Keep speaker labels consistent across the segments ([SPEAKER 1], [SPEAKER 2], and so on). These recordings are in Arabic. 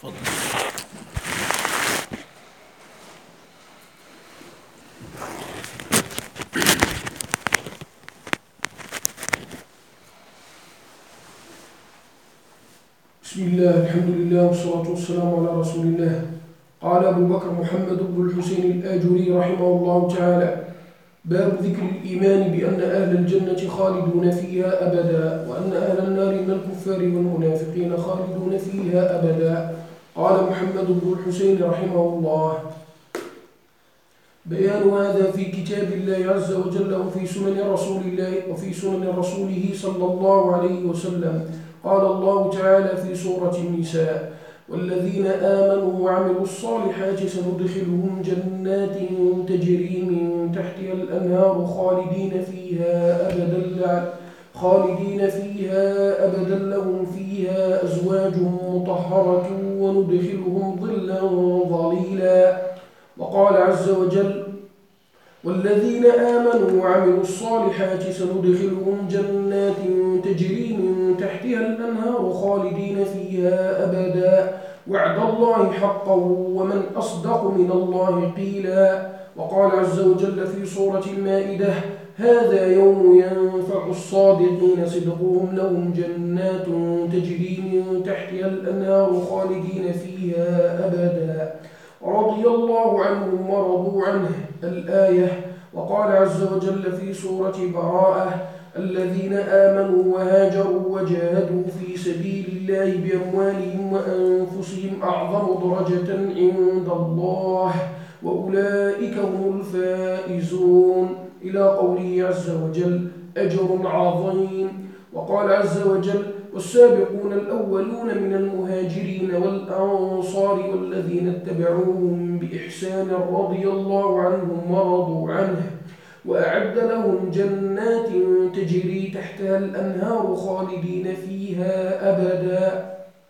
[SPEAKER 1] بسم الله الحمد لله والصلاة والسلام على رسول الله. قال أبو بكر محمد بن الحسين الآجري رحمه الله تعالى: باب ذكر الإيمان بأن أهل الجنة خالدون فيها أبدا، وأن أهل النار من الكفار والمنافقين خالدون فيها أبدا. قال محمد بن الحسين رحمه الله: بيان هذا في كتاب الله عز وجل وفي سنن رسوله صلى الله عليه وسلم. قال الله تعالى في سورة النساء: والذين آمنوا وعملوا الصالحات سندخلهم جنات تجري من تحتها الأنهار خالدين فيها أبدا لهم فيها أزواج مطهرة وندخلهم ظلا ظليلا. وقال عز وجل: والذين آمنوا وعملوا الصالحات سندخلهم جنات تجري من تحتها الأنهار خالدين فيها أبدا وعد الله حقا ومن أصدق من الله قيلا. وقال عز وجل في سورة المائدة: هذا يوم ينفع الصادقين صدقهم لهم جنات تجري من تحتها الأنهار خالدين فيها أبدا رضي الله عنهم ورضوا عنه. الآية. وقال عز وجل في سورة براءة: الذين آمنوا وهاجروا وجاهدوا في سبيل الله بأموالهم وأنفسهم أعظم درجة عند الله وأولئك هم الفائزون، إلى قوله عز وجل: أجر عظيم. وقال عز وجل: والسابقون الأولون من المهاجرين والأنصار والذين اتبعوهم بإحسان رضي الله عنهم ورضوا عنه وأعد لهم جنات تجري تحتها الأنهار خالدين فيها أبدا.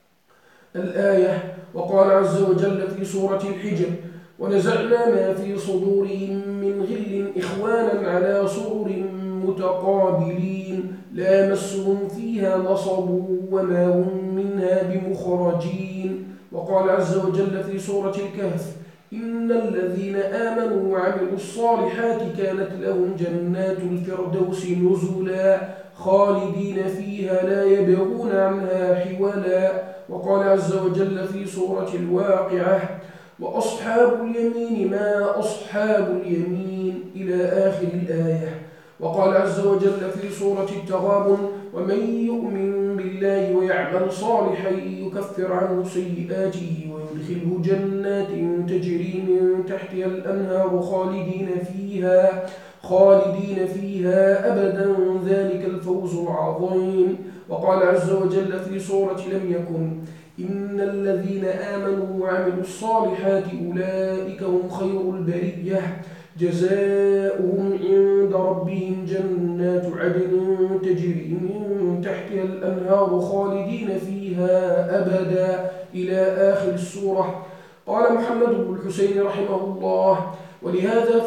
[SPEAKER 1] الآية. وقال عز وجل في سورة الحجر: ونزعنا ما في صدورهم من غل إخوانا على سرر متقابلين لا يمسهم فيها نصب وما هم منها بمخرجين. وقال عز وجل في سورة الكهف: إن الذين آمنوا وعملوا الصالحات كانت لهم جنات الفردوس نزلا خالدين فيها لا يبغون عنها حولا. وقال عز وجل في سورة الواقعة: وأصحاب اليمين ما أصحاب اليمين، إلى آخر الآية. وقال عز وجل في سورة التغابن: ومن يؤمن بالله ويعمل صالحا يكفر عنه سيئاته ويدخله جنات تجري من تحتها الأنهار خالدين فيها أبدا ذلك الفوز العظيم. وقال عز وجل في سورة لم يكن: إن الذين آمنوا وعملوا الصالحات أولئك هم خير البرية جزاؤهم عند ربهم جنات عدن تجري من تحتها الأنهار خالدين فيها أبدا، إلى آخر السورة. قال محمد بن الحسين رحمه الله: ولهذا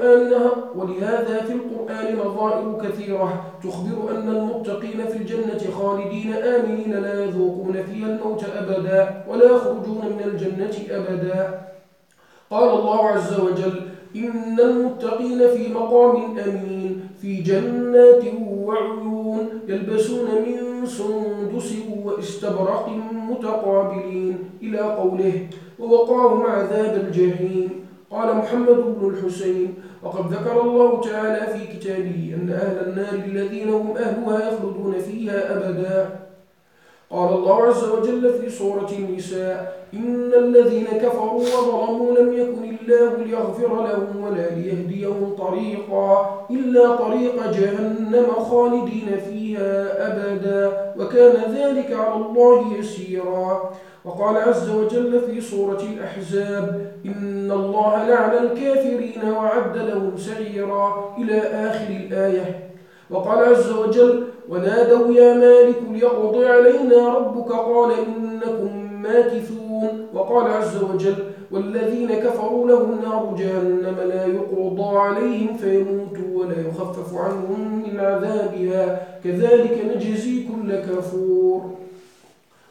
[SPEAKER 1] في القرآن نظائر كثيرة تخبر أن المتقين في الجنة خالدين آمنين لا يذوقون فيها الموت أبدا ولا يخرجون من الجنة أبدا. قال الله عز وجل: إن المتقين في مقام أمين في جنات وعيون يلبسون من سندس واستبرق متقابلين، إلى قوله: ووقاهم عذاب الجحيم. قال محمد بن الحسين: وقد ذكر الله تعالى في كتابه أن أهل النار الذين هم أهلها يخلدون فيها أبدا. قال الله عز وجل في سورة النساء: إن الذين كفروا وظلموا لم يكن الله ليغفر لهم ولا ليهديهم طريقا إلا طريق جهنم خالدين فيها أبدا وكان ذلك على الله يسيرا. وقال عز وجل في سورة الأحزاب: إن الله لعن الكافرين وعد لهم سعيرا، إلى آخر الآية. وقال عز وجل: ونادوا يا مالك ليقضي علينا ربك قال إنكم ماكثون. وقال عز وجل: والذين كفروا لهم نار جهنم لا يقضى عليهم فيموتوا ولا يخفف عنهم من عذابها كذلك نجزي كل كفور.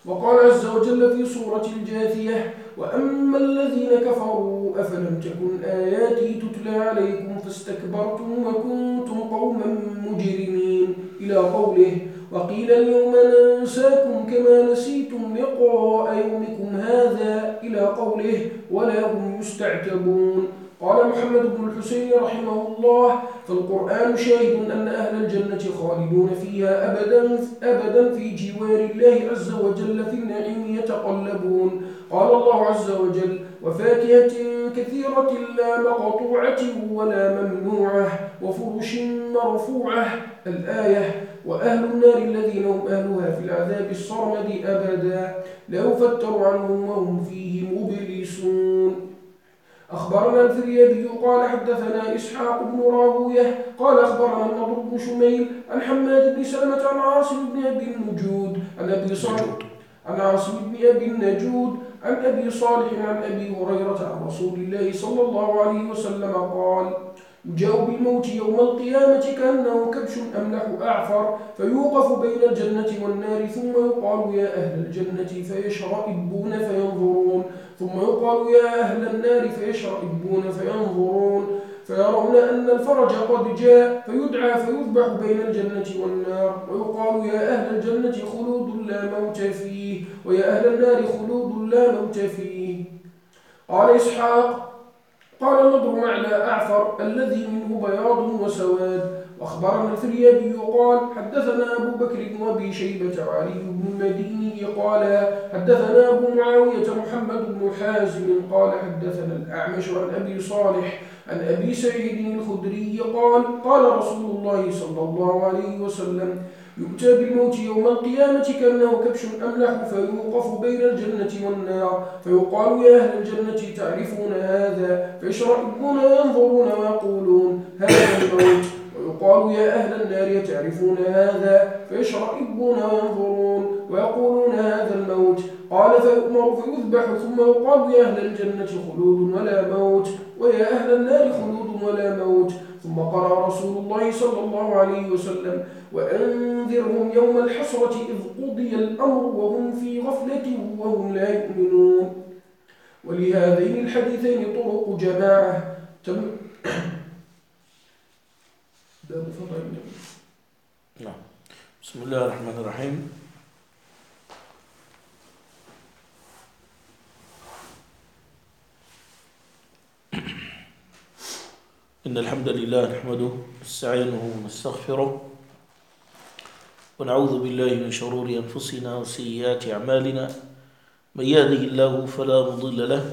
[SPEAKER 1] وقال عز وجل في سورة الجاثية: وأما الذين كفروا أفلم تكن آياتي تتلى عليكم فاستكبرتم وكنتم قوما مجرمين إلى قوله: وقيل اليوم ننساكم كما نسيتم لقاء يومكم هذا إلى قوله: ولا هم يستعتبون. قال محمد بن الحسين رحمه الله: فالقرآن شاهد أن أهل الجنة خالدون فيها أبدا في جوار الله عز وجل في النعيم يتقلبون. قال الله عز وجل: وفاكهة كثيرة لا مقطوعة ولا ممنوعة وفرش مرفوعة الآية. وأهل النار الذين هم أهلها في العذاب الصرمد أبدا لا يفتر عنهم وهم فيه مبلسون. أخبرنا الفريابي قال حدثنا إسحاق بن راهويه قال أخبرنا النضر بن شميل عن حماد بن سلمة عن عاصم بن أبي النجود عن أبي صالح عن عاصم بن أبي النجود عن أبي صالح عن أبي هريرة عن رسول الله صلى الله عليه وسلم قال: يجاء بالموت يوم القيامة كأنه كبش أملح أعفر فيوقف بين الجنة والنار ثم يقال: يا أهل الجنة فيشرئبون فينظرون ثم يقال: يا أهل النار فيشرئبون فينظرون فيرون أن الفرج قد جاء فيدعى فيذبح بين الجنة والنار ويقال: يا أهل الجنة خلود لا موت فيه ويا أهل النار خلود لا موت فيه. قال إسحاق: قال النضر: معنى أعفر الذي منه بياض وسواد. وأخبرنا الفريابي قال حدثنا أبو بكر بن أبي شيبة وعلي بن المديني قال حدثنا أبو معاوية محمد بن حازم قال حدثنا الأعمش عن أبي صالح عن أبي سعيد الخدري قال: قال رسول الله صلى الله عليه وسلم: يؤتى بالموت يوم القيامة كأنه كبش أملح فيوقف بين الجنة والنار فيقال: يا أهل الجنة تعرفون هذا فيشرئبون وينظرون ويقولون: هذا الموت. ويقال: يا أهل النار تعرفون هذا فيشرئبون وينظرون ويقولون: هذا الموت. قال: فيؤمر فيذبح ثم يقال: يا أهل الجنة خلود ولا موت ويا أهل النار خلود ولا موت. ثم قرأ رسول الله صلى الله عليه وسلم: وأنذرهم يوم الحسرة إذ قضي الأمر وهم في غفلة وهم لا يؤمنون. ولهذين الحديثين طرق جماعة
[SPEAKER 2] نعم. بسم الله الرحمن الرحيم. إن الحمد لله نحمده ونستعينه ونستغفره ونعوذ بالله من شرور أنفسنا وسيئات أعمالنا. من يهده الله فلا مضل له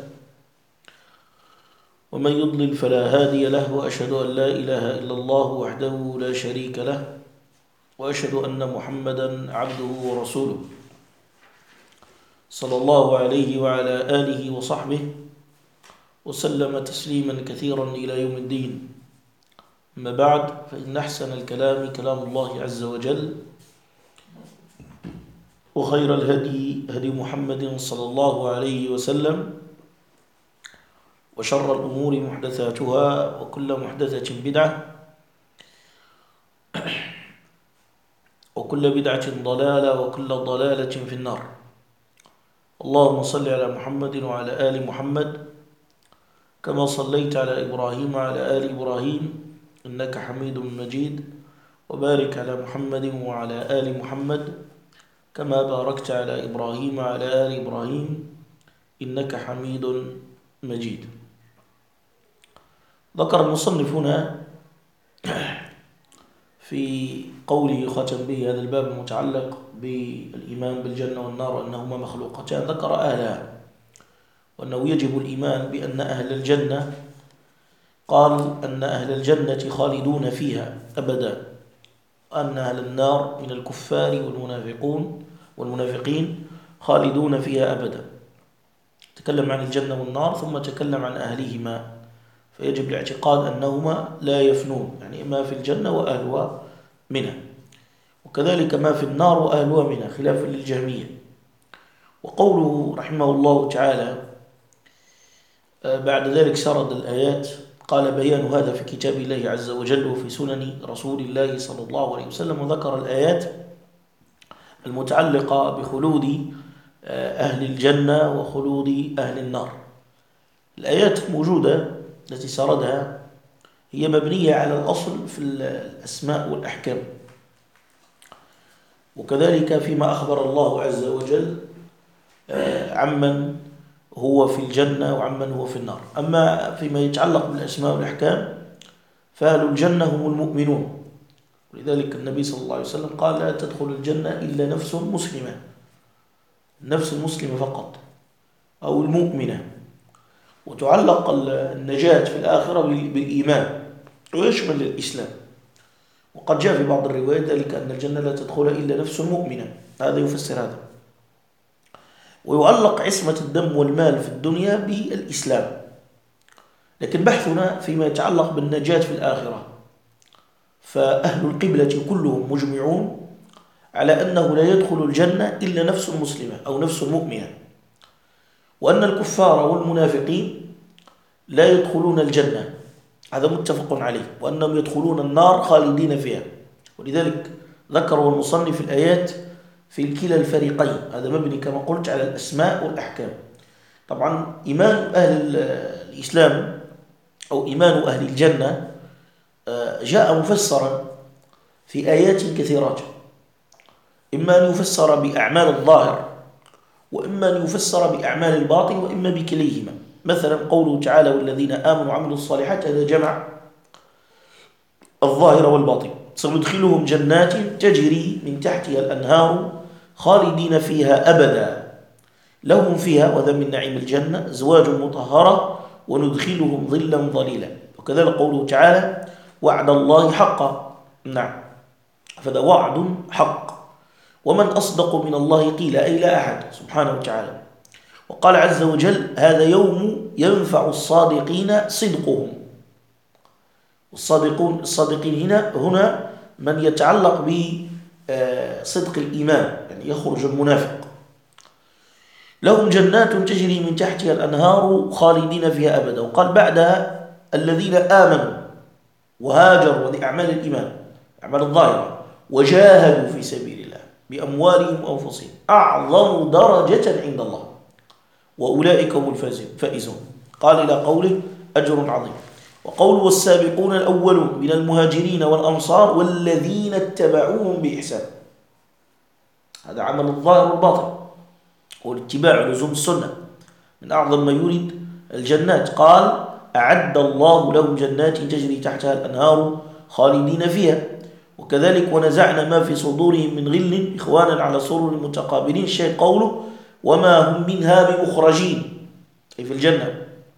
[SPEAKER 2] ومن يضلل فلا هادي له، وأشهد أن لا إله إلا الله وحده لا شريك له، وأشهد أن محمدا عبده ورسوله صلى الله عليه وعلى آله وصحبه وسلم تسليما كثيرا إلى يوم الدين. أما بعد، فإن أحسن الكلام كلام الله عز وجل، وخير الهدي هدي محمد صلى الله عليه وسلم، وشر الأمور محدثاتها وكل محدثة بدعة وكل بدعة ضلالة وكل ضلالة في النار. اللهم صل على محمد وعلى آل محمد كما صليت على إبراهيم وعلى آل إبراهيم إنك حميد مجيد، وبارك على محمد وعلى آل محمد كما باركت على إبراهيم وعلى آل إبراهيم إنك حميد مجيد. ذكر المصنف هنا في قوله ختم به هذا الباب المتعلق بالإيمان بالجنة والنار وأنهما مخلوقتان، ذكر أهلها وأنه يجب الإيمان بأن أهل الجنة، قال أن أهل الجنة خالدون فيها أبدا، أن أهل النار من الكفار والمنافقين خالدون فيها أبدا. تكلم عن الجنة والنار ثم تكلم عن أهلهما، فيجب الاعتقاد أنهما لا يفنون، يعني ما في الجنة وأهلها منها، وكذلك ما في النار وأهلها منها، خلافا للجهمية. وقوله رحمه الله تعالى بعد ذلك سرد الآيات، قال: بيان هذا في كتاب الله عز وجل وفي سنن رسول الله صلى الله عليه وسلم، وذكر الآيات المتعلقة بخلود أهل الجنة وخلود أهل النار. الآيات الموجودة التي سردها هي مبنية على الأصل في الأسماء والأحكام، وكذلك فيما أخبر الله عز وجل عمن هو في الجنة وعمن هو في النار. أما فيما يتعلق بالأسماء والأحكام فأهل الجنة هم المؤمنون، ولذلك النبي صلى الله عليه وسلم قال لا تدخل الجنة إلا نفس مسلمة، النفس المسلمة فقط أو المؤمنة. وتعلق النجاة في الآخرة بالإيمان ويشمل الإسلام، وقد جاء في بعض الروايات ذلك أن الجنة لا تدخل إلا نفس مؤمنة، هذا يفسر هذا. ويعلق عصمة الدم والمال في الدنيا بالإسلام، لكن بحثنا فيما يتعلق بالنجاة في الآخرة فأهل القبلة كلهم مجمعون على أنه لا يدخل الجنة إلا نفس مسلمة أو نفس مؤمنة، وأن الكفار والمنافقين لا يدخلون الجنة، هذا متفق عليه، وأنهم يدخلون النار خالدين فيها. ولذلك ذكروا المصنف الآيات في كلا الفريقين، هذا مبني كما قلت على الأسماء والأحكام. طبعا إيمان أهل الإسلام أو إيمان أهل الجنة جاء مفسرا في آيات كثيرات، إما أن يفسر بأعمال الظاهر، وإما أن يفسر بأعمال الباطن، وإما بكليهما. مثلا قوله تعالى والذين آمنوا وعملوا الصالحات، هذا جمع الظاهر والباطن. سندخلهم جنات تجري من تحتها الأنهار خالدين فيها أبدا لهم فيها، وذا من نعيم الجنة، أزواج مطهرة وندخلهم ظلا ظليلا. وكذلك قوله تعالى وعد الله حقا، نعم، فذا وعد حق، ومن أصدق من الله قيل، أي لا أحد، سبحانه وتعالى. وقال عز وجل هذا يوم ينفع الصادقين صدقهم. الصادقين هنا من يتعلق بصدق الإيمان، يعني يخرج المنافق. لهم جنات تجري من تحتها الأنهار خالدين فيها أبدا. وقال بعدها الذين آمنوا وهاجروا، وذي أعمال الإيمان، أعمال الظاهرة، وجاهدوا في سبيل الله بأموالهم وأنفسهم أعظم درجة عند الله وأولئك هم الفائزون. قال إلى قوله أجر عظيم. وقول والسابقون الأولون من المهاجرين والأنصار والذين اتبعوهم بإحسان، هذا عمل الظاهر والباطن، والاتباع لزوم السنة من أعظم ما يريد الجنات. قال أعد الله لهم جنات تجري تحتها الأنهار خالدين فيها. وكذلك ونزعنا ما في صدورهم من غل إخوانا على سرر متقابلين، الشيء قوله وما هم منها بمخرجين، أي في الجنة.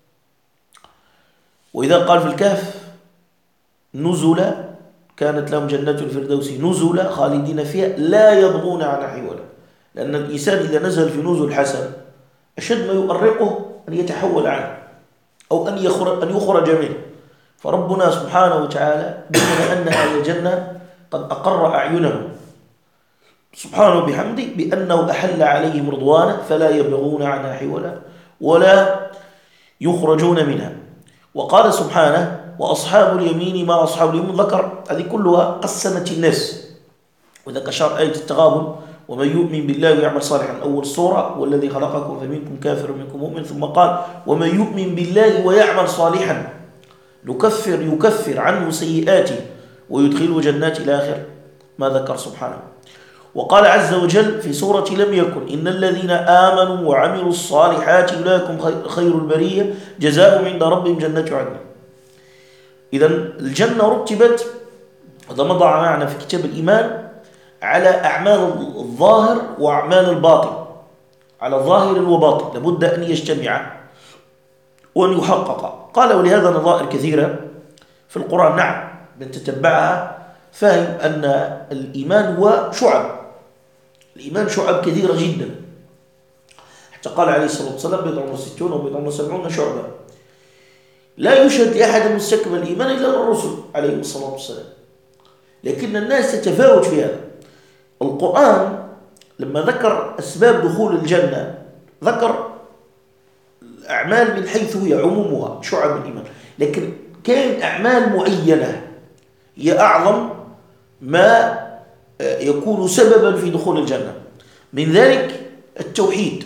[SPEAKER 2] وإذا قال في الكهف نزل، كانت لهم جنات الفردوس نزل خالدين فيها لا يبغون عنها حولا، لأن الإنسان إذا نزل في نزل حسن أشد ما يؤرقه أن يتحول عنه أو أن يخرج منه. فربنا سبحانه وتعالى بما أن أهل الجنة قد أقر أعينهم سبحانه بحمده بأنه أحل عليهم رضوانه فلا يبغون عنها حولا ولا يخرجون منها. وقال سبحانه وأصحاب اليمين ما أصحاب اليمين، ذكر هذه كلها قسمت الناس، وذلك أشار آية التغابن ومن يؤمن بالله ويعمل صالحا أول سورة والذي خلقكم فمنكم كافر ومنكم مؤمن، ثم قال ومن يؤمن بالله ويعمل صالحا يكفر عنه سيئاته ويدخله جنات إلى آخر ما ذكر سبحانه. وقال عز وجل في سورة لم يكن إن الذين آمنوا وعملوا الصالحات أولئك خير البرية جزاؤهم عند ربهم جنات عدن. إذن الجنة رتبت، هذا مضى معنا في كتاب الإيمان، على أعمال الظاهر وأعمال الباطن، على ظاهر وباطن لابد أن يجتمع وأن يحقق. قال ولهذا نظائر كثيرة في القرآن، نعم، من تتبعها فهم أن الإيمان هو شعب، الإيمان شعب كثيرة جدا، حتى قال عليه الصلاة والسلام 60 و 70 شعبة. لا يوجد لأحد مستكمل الإيمان إلا الرسل عليه الصلاة والسلام، لكن الناس تتفاوت في هذا. القرآن لما ذكر أسباب دخول الجنة ذكر الأعمال من حيث هي عمومها شعب الإيمان، لكن كان أعمال معينة هي أعظم ما يكون سببا في دخول الجنة. من ذلك التوحيد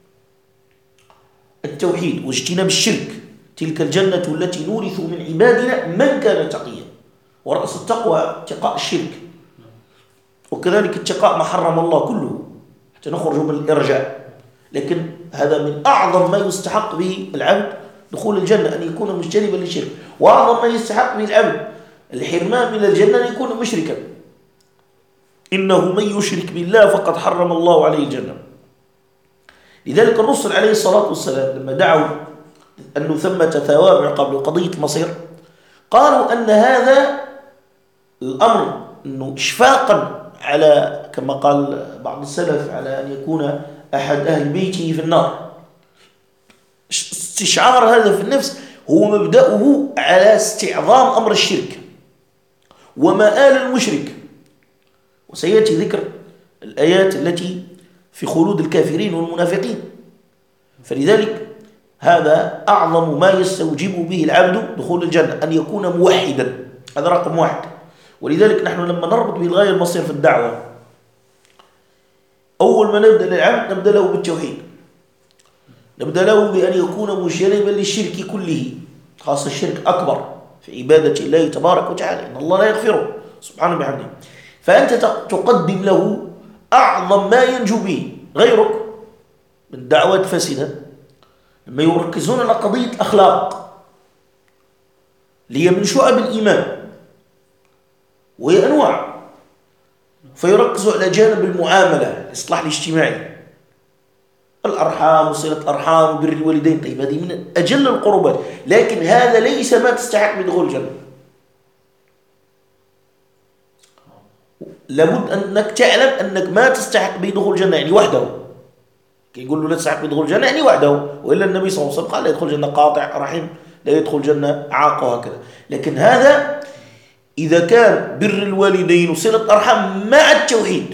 [SPEAKER 2] واجتناب الشرك. تلك الجنة التي نورث من عبادنا من كان تقيا. ورأس التقوى اتقاء الشرك، وكذلك اتقاء ما حرم الله كله حتى نخرج من الإرجاء. لكن هذا من أعظم ما يستحق به العبد دخول الجنة، أن يكون مجتنبا للشرك. وأعظم ما يستحق به العبد الحرمان من الجنة أن يكون مشركا. إنه من يشرك بالله فقد حرم الله عليه الجنة. لذلك الرسل عليه الصلاة والسلام لما دعوا أنه ثمة ثواب عقاب قضية المصير، قالوا أن هذا الأمر أنه إشفاقا على، كما قال بعض السلف، على أن يكون أحد أهل بيته في النار. استشعار هذا في النفس هو مبدأه على استعظام أمر الشرك ومآل المشرك. وسيأتي ذكر الآيات التي في خلود الكافرين والمنافقين. فلذلك هذا أعظم ما يستوجب به العبد دخول الجنة، أن يكون موحدا. هذا رقم واحد. ولذلك نحن لما نربط بالغاية المصير في الدعوة، أول ما نبدأ للعبد نبدأ له بالتوحيد، نبدأ له بأن يكون مجتنبا للشرك كله، خاصة الشرك أكبر في عبادة الله تبارك وتعالى، إن الله لا يغفره سبحانه وبحمده. فأنت تقدم له أعظم ما ينجو به. غيرك من الدعوات الفاسدة لما يركزون على قضية أخلاق، لي من شعب الإيمان وهي أنواع، فيركزوا على جانب المعاملة، الإصلاح الاجتماعي، الأرحام وصلة الأرحام وبر الوالدين. طيب هذه من أجل القربات، لكن هذا ليس ما تستحق بدخول الجنة. لابد أنك تعلم أنك ما تستحق بدخول الجنة يعني وحده. يقول له لا تستحق بدخول الجنة يعني وحده، وإلا النبي صلى الله عليه وسلم قال لا يدخل الجنة قاطع رحم، لا يدخل الجنة عاق، وهكذا. لكن هذا إذا كان بر الوالدين وصلة الأرحام مع التوحيد.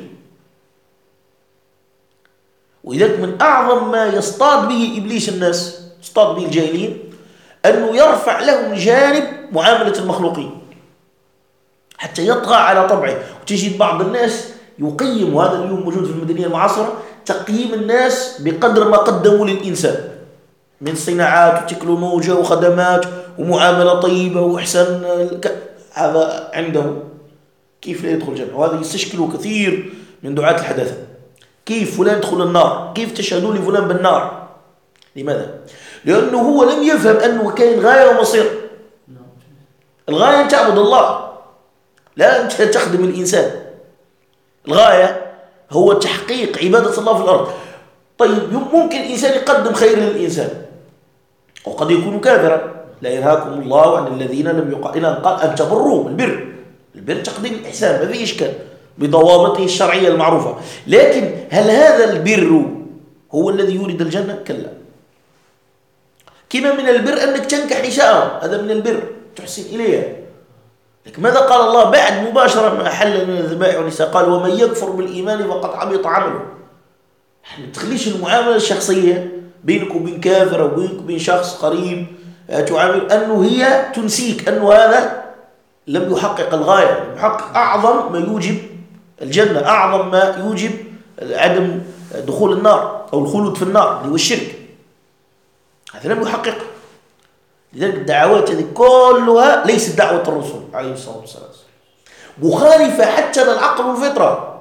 [SPEAKER 2] ولذلك من أعظم ما يصطاد به إبليس الناس، يصطاد به الجاهلين، أنه يرفع لهم جانب معاملة المخلوقين حتى يطغى على طبعه. وتجد بعض الناس يقيم، وهذا اليوم موجود في المدنية المعاصرة، تقييم الناس بقدر ما قدموا للإنسان من صناعات وتكنولوجيا وخدمات ومعاملة طيبة وإحسان. هذا عنده كيف لا يدخل الجنة. وهذا يستشكل كثير من دعاة الحداثة. كيف فلان يدخل النار؟ كيف تشهدوا لفلان بالنار؟ لماذا؟ لأنه هو لم يفهم أنه كان غاية ومصير. الغاية أن تعبد الله، لا أن تخدم الإنسان. الغاية هو تحقيق عبادة الله في الأرض. طيب ممكن الإنسان يقدم خير للإنسان وقد يكون كافرا. لا ينهاكم الله عن الذين لم يقاتلوا قال أن تبروا. البر تقديم الإحسان، ما فيه إشكال بضوابطه الشرعية المعروفة. لكن هل هذا البر هو الذي يورد الجنة؟ كلا. كما من البر أنك تنكح نساء، هذا من البر، تحسن إليها. لكن ماذا قال الله بعد مباشرة ما حل من الذبائح والنساء؟ قال ومن يكفر بالإيمان فقد حبط عمله. ما تخليش المعاملة الشخصية بينك وبين كافر أو بينك وبين شخص قريب تعامل أنه هي تنسيك أنه هذا لم يحقق الغاية، لم يحقق أعظم ما يوجب الجنة، أعظم ما يوجب عدم دخول النار أو الخلود في النار اللي هو الشرك. هذا لم يحقق. لذلك الدعوات هذه كلها ليست دعوة الرسول عليه الصلاة والسلام، مخالفة حتى للعقل والفطرة.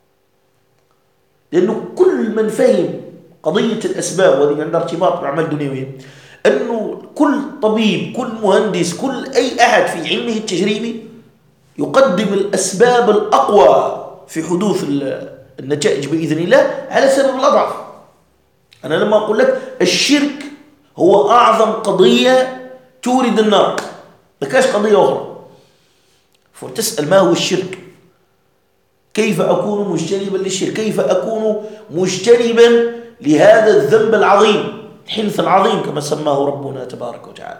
[SPEAKER 2] لأنه كل من فهم قضية الأسباب، وهذه عندها ارتباط بالأعمال الدنيوية، أنه كل طبيب، كل مهندس، كل أي أحد في علمه التجريبي يقدم الأسباب الأقوى في حدوث النتائج بإذن الله على سبب الأضعف. أنا لما أقول لك الشرك هو أعظم قضية تورد النار، لكاش قضية أخرى. فتسأل ما هو الشرك؟ كيف أكون مجتنبا للشرك؟ كيف أكون مجتنبا لهذا الذنب العظيم، الحنث العظيم كما سماه ربنا تبارك وتعالى؟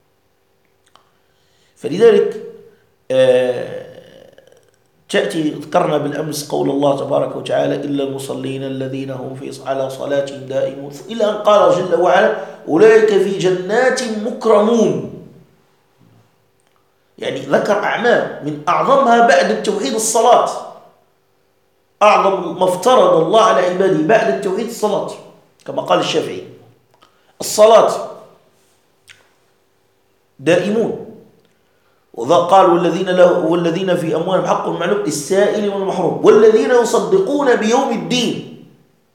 [SPEAKER 2] فلذلك تأتي ذكرنا بالأمس قول الله تبارك وتعالى إلا المصلين الذين هم على صلاتهم دائمون، إلى أن قال جل وعلا أولئك في جنات مكرمون. يعني ذكر أعمال من أعظمها بعد التوحيد الصلاة. أعظم ما افترض الله على عباده بعد التوحيد الصلاة، كما قال الشافعي: الصلاة دائمون. وقال: والذين في أموالهم حق معلوم للسائل والمحروم والذين يصدقون بيوم الدين.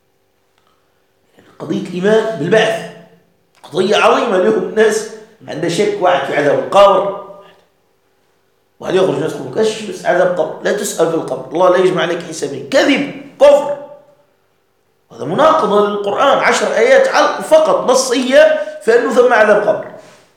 [SPEAKER 2] قضية الإيمان بالبعث قضية عظيمة. اليوم الناس عندها شك واحد في عذاب القبر، وهل يخرج الناس يقولون بس عذاب قبر، لا تسأل في القبر، الله لا يجمع عليك حسابين. كذب، كفر، هذا مناقضة للقرآن. 10 آيات فقط نصية فإنه ثم عذاب قبر.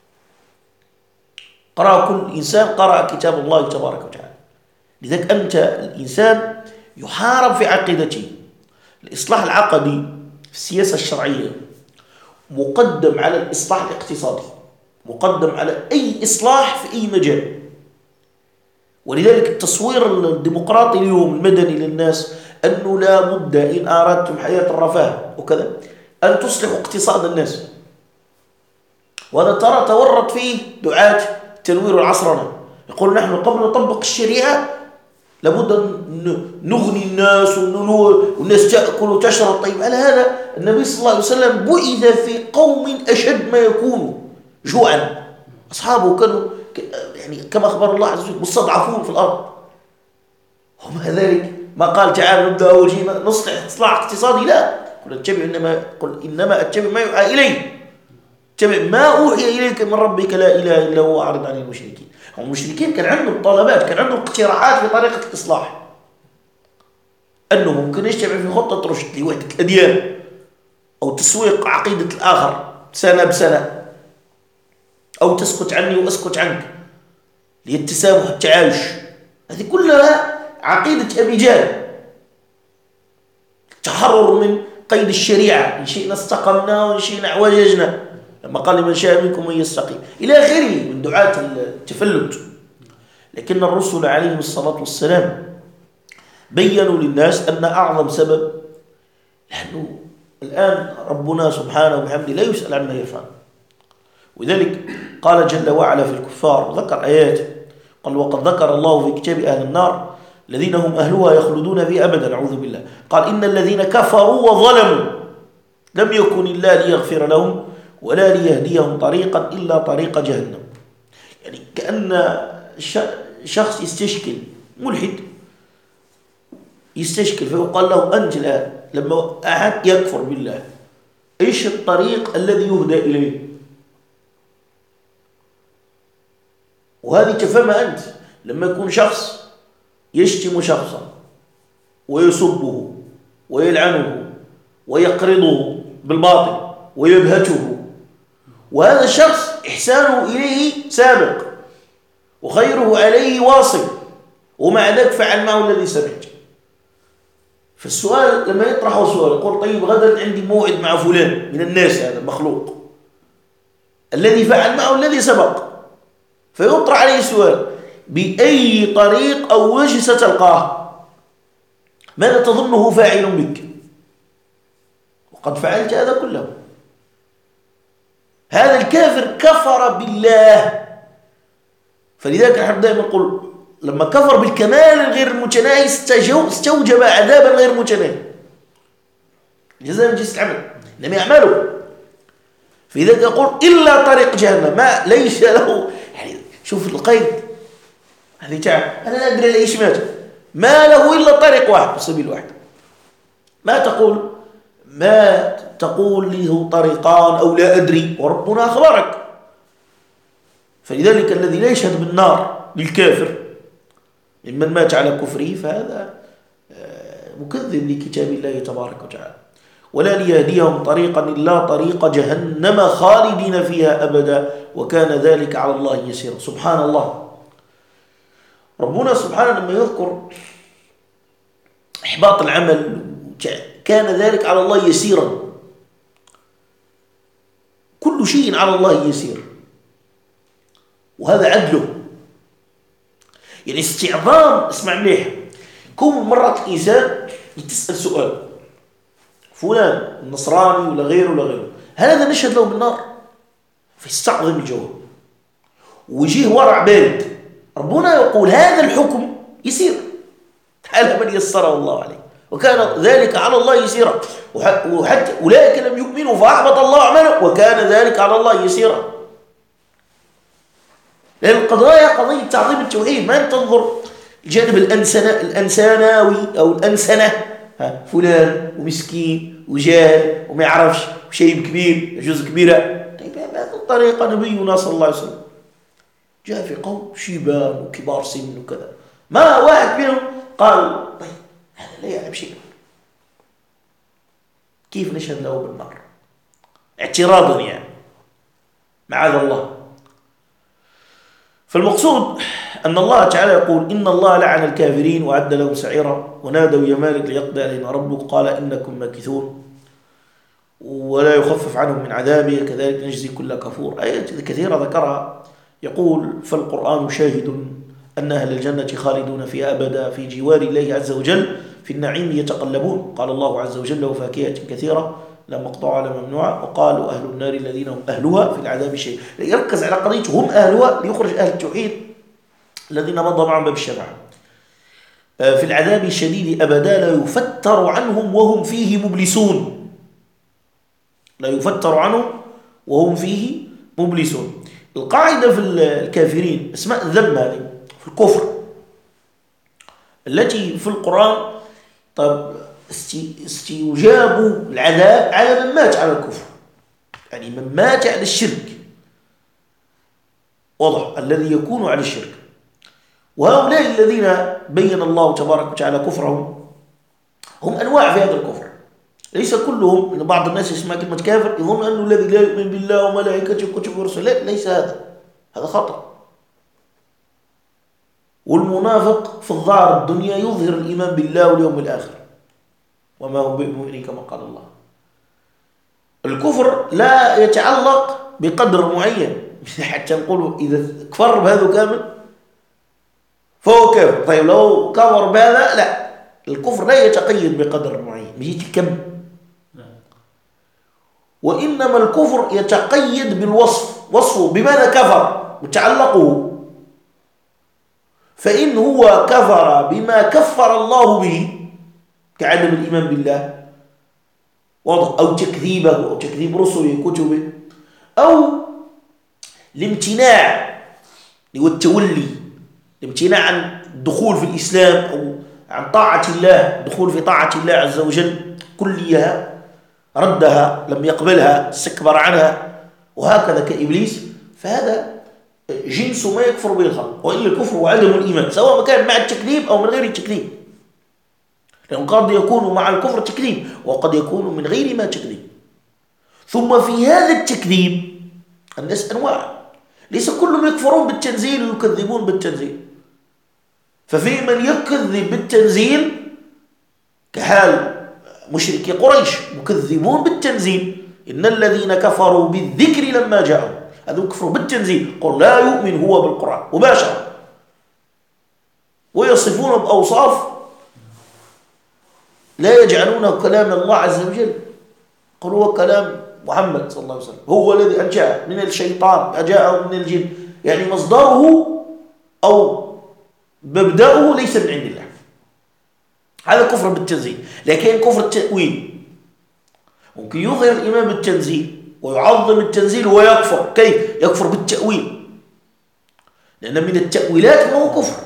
[SPEAKER 2] قرأ كل إنسان قرأ كتاب الله تبارك وتعالى. لذلك أنت الإنسان يحارب في عقيدته. الإصلاح العقدي في السياسة الشرعية مقدم على الإصلاح الاقتصادي، مقدم على أي إصلاح في أي مجال. ولذلك التصوير الديمقراطي اليوم المدني للناس أنه لا بد إن أردتم حياة الرفاه وكذا أن تصلحوا اقتصاد الناس. وهذا ترى تورط فيه دعاة تنوير العصرنة، يقول نحن قبل نطبق الشريعة لابد أن نغني الناس والناس تأكل وتشرب. طيب على هذا النبي صلى الله عليه وسلم بعث في قوم أشد ما يكون جوعا، أصحابه كانوا يعني كما أخبر الله عز وجل مستضعفون في الأرض، ومع ذلك ما قال تعالى نبدأ أول شيء نصلح إصلاح اقتصادي، لا، قل إنما أتبع ما يوحى إلي، اتبع ما أوحي إليك من ربك لا إله إلا هو أعرض عن المشركين. هم المشركين كان عندهم طلبات، كان عندهم اقتراحات في طريقة الإصلاح، أنه ممكن يجتمع في خطة رشد لوحدة الأديان أو تسويق عقيدة الآخر سنة بسنة، أو تسكت عني وأسكت عنك للتسامح والتعايش. هذه كلها عقيدة أبي جهل. تحرر من قيد الشريعة، إن شئنا استقمنا وإن شئنا اعوججنا، لما قال لمن شاء منكم من يستقيم إلى آخره من دعاة التفلت. لكن الرسل عليهم الصلاة والسلام بيّنوا للناس أن أعظم سبب، لأنه الآن ربنا سبحانه وبحمده لا يسأل عما يفعل. ولذلك قال جل وعلا في الكفار وذكر آيات، قال: وقد ذكر الله في كتاب أهل النار الذين هم أهلها يخلدون فيها أبدا، أعوذ بالله. قال: إن الذين كفروا وظلموا لم يكن الله ليغفر لهم ولا ليهديهم طريقا إلا طريق جهنم. يعني كأن شخص يستشكل، ملحد يستشكل، فيقال له أنت الآن لما أحد يكفر بالله إيش الطريق الذي يهدى إليه؟ وهذه تفهمها أنت. لما يكون شخص يشتم شخصا ويسبه ويلعنه ويقرضه بالباطل ويبهته، وهذا الشخص إحسانه إليه سابق وخيره عليه واصل، ومع ذلك فعل معه الذي سمعت. فالسؤال لما يطرحه سؤال يقول: طيب غدا عندي موعد مع فلان من الناس، هذا مخلوق الذي فعل معه الذي سبق، فيطرح عليه سؤال: بأي طريق أو وجه ستلقاه؟ ماذا تظنه فاعل بك؟ وقد فعلت هذا كله. هذا الكافر كفر بالله. فلذلك نحن دائما نقول لما كفر بالكمال الغير المتناهي استوجب عذابا غير متناهي، جزاء من جنس العمل لم يعمله. فلذلك يقول: إلا طريق جهنم، ما ليس له. يعني شوف القيد هذه تعب، أنا لا أدري لإيش مات، ما له إلا طريق واحد وسبيل واحد. ما تقول له طريقان أو لا أدري، وربنا أخبرك. فلذلك الذي لا يشهد بالنار للكافر ممن مات على كفره فهذا مكذب لكتاب الله تبارك وتعالى. ولا ليهديهم طريقا إلا طريق جهنم خالدين فيها أبدا وكان ذلك على الله يسيرا. سبحان الله. ربنا سبحانه لما يذكر إحباط العمل كان ذلك على الله يسيرا. كل شيء على الله يسير، وهذا عدله. يعني استعظام، اسمع مليح، كون مرات الإنسان يتسأل سؤال: فلان النصراني ولا غيره ولا غيره، هل هذا نشهد له بالنار؟ فيستعظم الجواب ويجيه ورع بارد. ربنا يقول هذا الحكم يسير، على من يسره الله عليه، وكان ذلك على الله يسيرا. وحتى أولئك لم يؤمنوا فأحبط الله أعمالهم وكان ذلك على الله يسيرا. لأن القضايا قضية تعظيم التوحيد، ما تنظر الجانب الأنساناوي أو الأنسنة، فلان ومسكين وجاهل وما يعرفش وشيء كبير يجوز كبيرة. طيب بهذه الطريقة نبينا صلى الله عليه وسلم جاء في قوم شيبان وكبار سن وكذا، ما واحد منهم قال طيب هذا لا يعلم شيء، كيف نشهد له بالنار؟ اعتراضا يعني، معاذ الله. فالمقصود أن الله تعالى يقول إن الله لعن الكافرين وأعد لهم سعيرا ونادوا يا مالك ليقضي علينا ربك قال إنكم ماكثون ولا يخفف عنهم من عذابه كذلك نجزي كل كفور. آيات كثيرة ذكرها. يقول فالقرآن شاهد أن أهل الجنة خالدون فيها أبدا في جوار الله عز وجل في النعيم يتقلبون. قال الله عز وجل وفاكهة كثيرة لا مقطوعة لا ممنوعة. وقالوا أهل النار الذين هم أهلها في العذاب شيء. يركز على قضية هم أهلها ليخرج أهل التوحيد الذين مضى معهم باب الشفاعة في العذاب الشديد أبدا لا يفتر عنهم وهم فيه مبلسون. لا يفتر عنهم وهم فيه مبلسون. القاعدة في الكافرين اسماء الذم هذه في الكفر التي في القرآن. طب استيجاب العذاب على من مات على الكفر، يعني من مات على الشرك، واضح الذي يكون على الشرك. وهؤلاء الذين بين الله تبارك وتعالى كفرهم هم أنواع في هذا الكفر، ليس كلهم. من بعض الناس يسمع كلمة كافر يظن أنه الذي لا يؤمن بالله وملائكته وكتبه ورسله، ليس هذا خطأ. والمنافق في الظاهر الدنيا يظهر الإيمان بالله واليوم الآخر وما هم بمؤمنين كما قال الله. الكفر لا يتعلق بقدر معين حتى نقول إذا كفر بهذا كامل فهو كافر. طيب لو كفر بهذا لا، الكفر لا يتقيد بقدر معين بجيت الكم، وإنما الكفر يتقيد بالوصف، وصفه بماذا كفر وتعلقه. فإن هو كفر بما كفر الله به كعدم الإيمان بالله أو تكذيبه أو تكذيب رسله كتبه أو الامتناع والتولي، الامتناع عن الدخول في الإسلام أو عن طاعة الله، الدخول في طاعة الله عز وجل كلها، ردها لم يقبلها استكبر عنها وهكذا كإبليس، فهذا جنس ما يكفر به الخلق. وإلا الكفر وعدم الإيمان سواء كان مع التكذيب أو من غير التكذيب، لأن قد يكون مع الكفر تكذيب وقد يكون من غير ما تكذيب. ثم في هذا التكذيب الناس أنواع، ليس كلهم يكفرون بالتنزيل ويكذبون بالتنزيل. ففي من يكذب بالتنزيل كحال مشركي قريش مكذبون بالتنزيل، إن الذين كفروا بالذكر لما جاءوا، هذا كفر بالتنزيل، قل لا يؤمن هو بالقرآن مباشرة، ويصفون بأوصاف لا يجعلونه كلام الله عز وجل. قل هو كلام محمد صلى الله عليه وسلم، هو الذي أنشأه من الشيطان أجاءه من الجن، يعني مصدره أو مبدأه ليس من عند الله. هذا كفر بالتنزيل. لكن كفر التأويل ممكن يظهر الإيمان بالتنزيل ويعظم التنزيل ويكفر. كيف؟ يكفر بالتأويل، لأن من التأويلات ما هو كفر.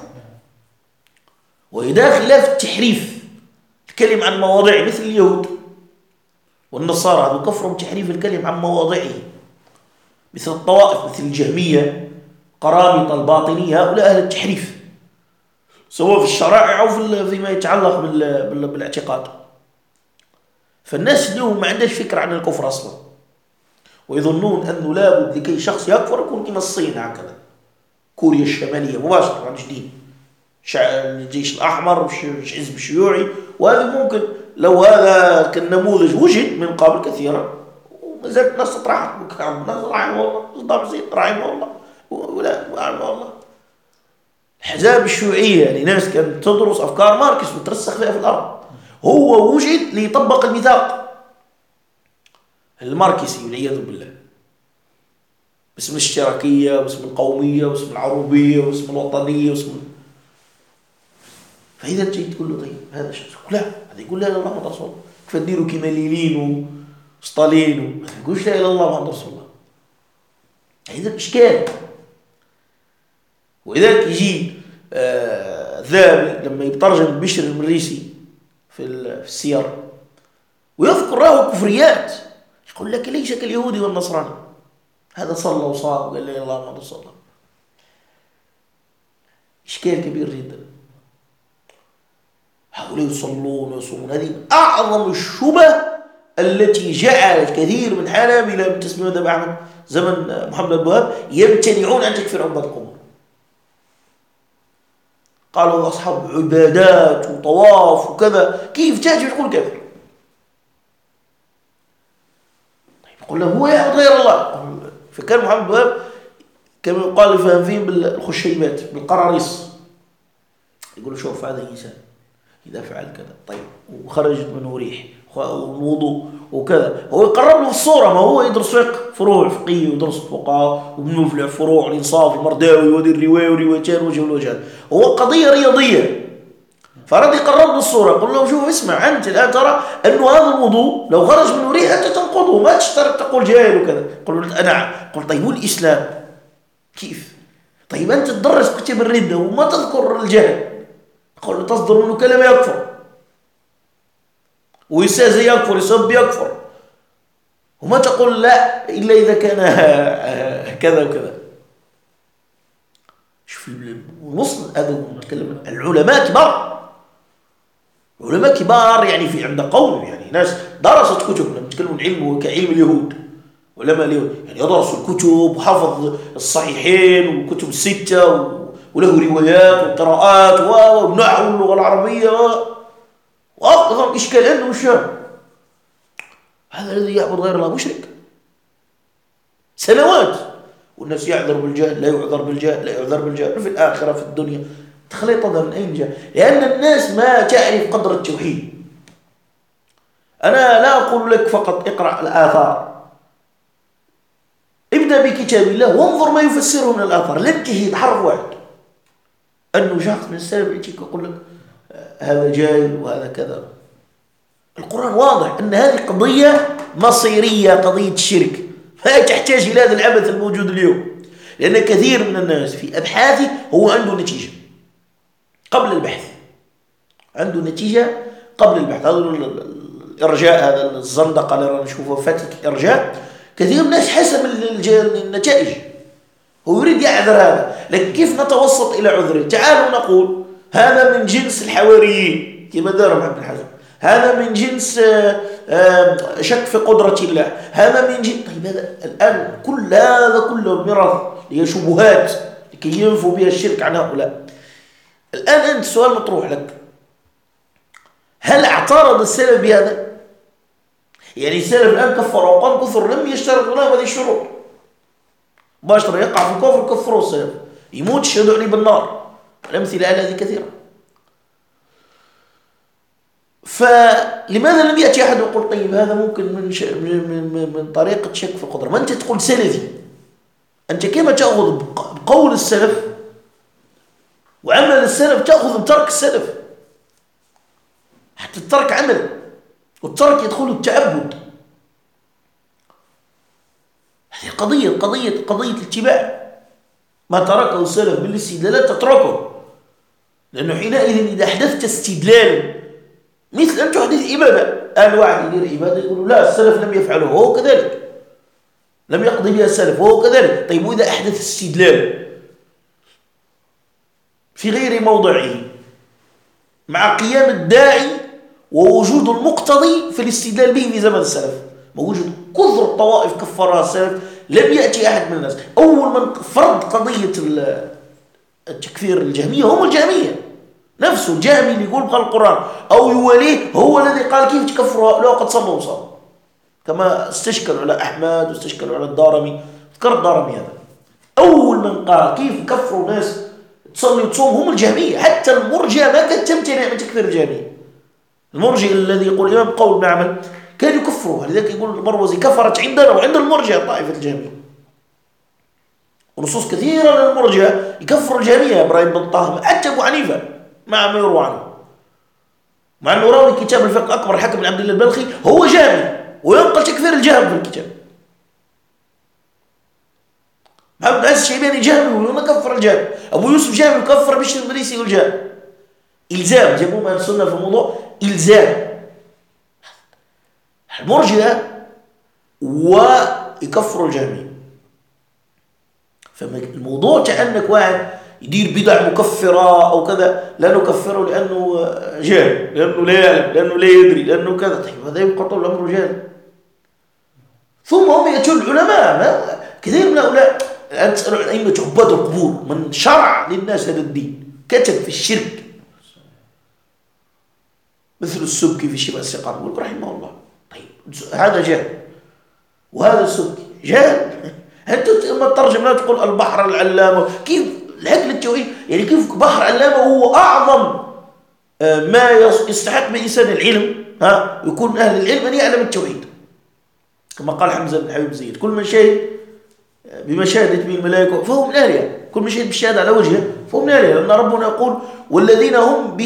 [SPEAKER 2] وإذا خلاف التحريف الكلم عن مواضعه مثل اليهود والنصارى، هذا كفر بتحريف الكلم عن مواضعه، مثل الطوائف مثل الجهمية قرامطة الباطنية، هؤلاء أهل التحريف سواء في الشرائع أو فيما يتعلق بالاعتقاد. فالناس اليوم ما عندهاش فكرة عن الكفر أصلا، ويظنون أنه لابد لكي شخص يكفر يكون كما الصين هكذا، كوريا الشمالية مباشرة عن جديد، الجيش الأحمر حزب شيوعي. وهذا ممكن لو هذا كالنموذج وجد من قبل كثيرا وما زالت الناس تطرح الناس رحمه الله، صدام حسين رحمه الله ولا رحمه الله، الحزاب الشيوعية يعني ناس كانت تدرس أفكار ماركس وترسخ فيها في الأرض، هو وجد ليطبق الميثاق الماركسي والعياذ بالله، باسم الاشتراكية واسم القومية واسم العروبية واسم الوطنية واسم. فإذا تجي تقول له طيب هذا شخص، لا هذا يقول لا إله إلا الله محمد رسول الله، كيف نديروا كيما لينين وستالين ما يقولش لا إله إلا الله محمد رسول الله. هذا إشكال. ولذلك يجي الذهبي لما يترجم بشر المريسي في السير ويذكر له كفريات، يقول لك ليس كاليهودي والنصراني، هذا صلى وصام وقال لا إله إلا الله محمد رسول الله. إشكال كبير جدا. هؤلاء يصلون ويصومون، هذه أعظم الشبه التي جعلت كثير من حنابلة من تسمية مذهب أحمد زمن محمد بن الوهاب يمتنعون أن تكفر عباد القبور. قالوا أصحاب عبادات وطواف وكذا، كيف تاجي تقول كافر؟ طيب يقول له هو يعبد غير الله. فكان محمد بن الوهاب كما يقال فهم فيهم بالخشيبات بالقراريص، يقولوا شوف هذا إنسان إذا فعل كذا طيب وخرجت منه ريح والوضوء وكذا، هو يقرب له في الصورة، ما هو يدرس فقه فروع فقهية ويدرس فقهاء وبنفلع فروع الإنصاف المرداوي ودي الرواية وروايتين وجه الوجهان، هو قضية رياضية فرد يقرب له الصورة، يقول له شوف اسمع أنت الآن ترى أنه هذا الوضوء لو خرج منه ريح أنت تنقضه، ما تشترط تقول جاهل وكذا. يقول له أنا قلت طيب والإسلام كيف؟ طيب أنت تدرس كتب الردة وما تذكر الجهل، يقول له تصدر منه كلمة يكفر ويستهزئ يكفر يسب يكفر، وما تقول لا إلا إذا كان كذا وكذا. شوف المسلم هذا نتكلم العلماء كبار، علماء كبار يعني في عند قوم يعني ناس درست كتب، نتكلم علم كعلم اليهود، علماء اليهود يعني يدرسوا الكتب وحفظ الصحيحين والكتب الستة وله روايات وقراءات ونحو اللغة العربية وأفضل إشكال عنده الشام. هذا الذي يعبد غير الله مشرك سنوات، والناس يعذر بالجهل لا يعذر بالجهل لا يعذر بالجهل في الآخرة في الدنيا. تخليط هذا من أين جاء؟ لأن الناس ما تعرف قدر التوحيد. أنا لا أقول لك فقط اقرأ الآثار، ابدأ بكتاب الله وانظر ما يفسره من الآثار، لا تجهد حرف واحد. أنه شخص من السلف يجيك يقول لك هذا جاهل وهذا كذا. القرآن واضح أن هذه قضية مصيرية، قضية الشرك، فلا تحتاج إلى هذا العبث الموجود اليوم، لأن كثير من الناس في أبحاثه هو عنده نتيجة قبل البحث، عنده نتيجة قبل البحث. هذا الإرجاء، هذا الزندقة اللي رانا نشوفه فتك الإرجاء، كثير من الناس حسب النتائج هو يريد يعذر هذا، لكن كيف نتوسط إلى عذره؟ تعالوا نقول هذا من جنس الحواريين كما دار ابن حزم، هذا من جنس شك في قدرة الله، هذا من جنس. طيب هذا الآن كل هذا كله ميراث هي شبهات لكي ينفوا بها الشرك عن هؤلاء. الآن أنت السؤال مطروح لك، هل اعترض السلف بهذا؟ يعني السلف الآن كفروا وقام كفر لم يشترطوا لهم هذه الشروط، مباشرة يقع في الكفر كفروا السلف، يموت يشهدوا عليه بالنار. الأمثلة على هذه كثيرة. فلماذا لم يأتي أحد ويقول طيب هذا ممكن من طريقة شك في القدرة؟ ما أنت تقول سلفي، أنت كيف تأخذ بقول السلف وعمل السلف، تأخذ بترك السلف، حتى الترك عمل والترك يدخل التعبد. هذه قضية الاتباع. ما تركه السلف بالاستدلالات تتركه، لأنه حينئذ إذا أحدثت استدلالا مثل أن تحدث إبادة، الواحد يدير إبادة يقول لا السلف لم يفعله وهو كذلك، لم يقضي بها السلف وهو كذلك. طيب وإذا أحدث استدلال في غير موضعه مع قيام الداعي ووجود المقتضي في الاستدلال به في زمن السلف، موجود كثر الطوائف كفرها السلف، لم يأتي أحد من الناس. أول من فرض قضية التكفير الجهمية هم الجهمية نفسه، الجهمي اللي يقول بخلق القرآن أو يوليه هو الذي قال كيف تكفروا لو قد صلوا وصاموا، كما استشكلوا على أحمد واستشكلوا على الدارمي. ذكر الدارمي هذا أول من قال كيف كفروا ناس تصلي وتصوم هم الجهمية. حتى المرجئة ما كانت تمتنع من تكفير الجهمية. المرجئ الذي يقول الإمام قول معمل كان يكفروا، لذلك يقول المروزي كفرت عندنا وعند المرجئة طائفة الجهمية. ونصوص كثيرة للمرجئة يكفر الجهمية، إبراهيم بن طه حتى أبو حنيفة مع ما يروى عنه مع أنه راوي كتاب الفقه الأكبر الحكم بن عبد الله البلخي هو جهمي وينقل تكفير الجهم في الكتاب. محمد بن عز الشيباني جهمي ويكفر الجهم، أبو يوسف جهمي يكفر بشر المريسي والجهم. إلزام جابوا من السنة في الموضوع إلزام. المرجئة ويكفروا الجهمي. فالموضوع كأنك واحد يدير بدع مكفرة أو كذا، لا نكفره لأنه جاهل، لأنه لا يعلم، لأنه لا يدري، لأنه كذا. طيب هذا يبقى طول الأمر جاهل. ثم هم يأتون العلماء كثير من هؤلاء. الآن تسألوا عن أئمة عباد القبور من شرع للناس هذا الدين، كتب في الشرك مثل السبكي في شبه السقام يقول رحمه الله. طيب هذا جاهل وهذا السبكي جاهل. أنت لما تترجم لا تقول البحر العلامة، كيف العقل التوحيد يعني كيف بحر علامة هو أعظم ما يستحق من إنسان العلم يكون من أهل العلم أن يعلم التوحيد، كما قال حمزة بن حبيب زيد كل من شهد بمشاهدة به الملائكة فهو من أهلها، كل من شهد بالشهادة على وجهه فهو من أهلها، لأن ربنا يقول والذين هم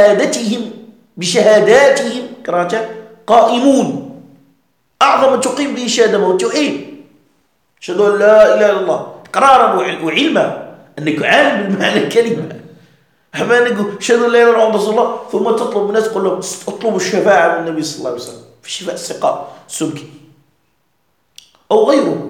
[SPEAKER 2] بشهاداتهم قائمون. أعظم تقيم به الشهادة هو التوحيد، أشهد أن لا إله إلا الله إقرارا وعلما أنك عالم بالمعنى الكلمة. أما نقول أشهد أن لا إله إلا الله ثم تطلب من الناس تقول لهم اطلبوا الشفاعة من النبي صلى الله عليه وسلم في شفاء السقاء السبكي أو غيره.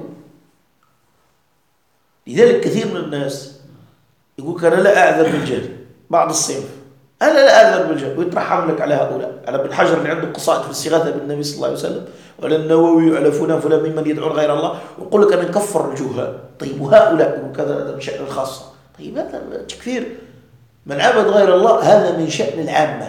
[SPEAKER 2] لذلك كثير من الناس يقول أنا لا أعذر بالجهل، بعض الصنف أنا لا أعذر بالجهل، ويترحم لك على هؤلاء، على ابن حجر اللي عنده قصائد في الاستغاثة بالنبي صلى الله عليه وسلم، وعلى النووي وعلى فلان ممن يدعون غير الله، ويقول لك أنا نكفر الجهال. طيب وهؤلاء يقول كذا هذا من شأن الخاصة. طيب هذا تكفير من عبد غير الله، هذا من شأن العامة،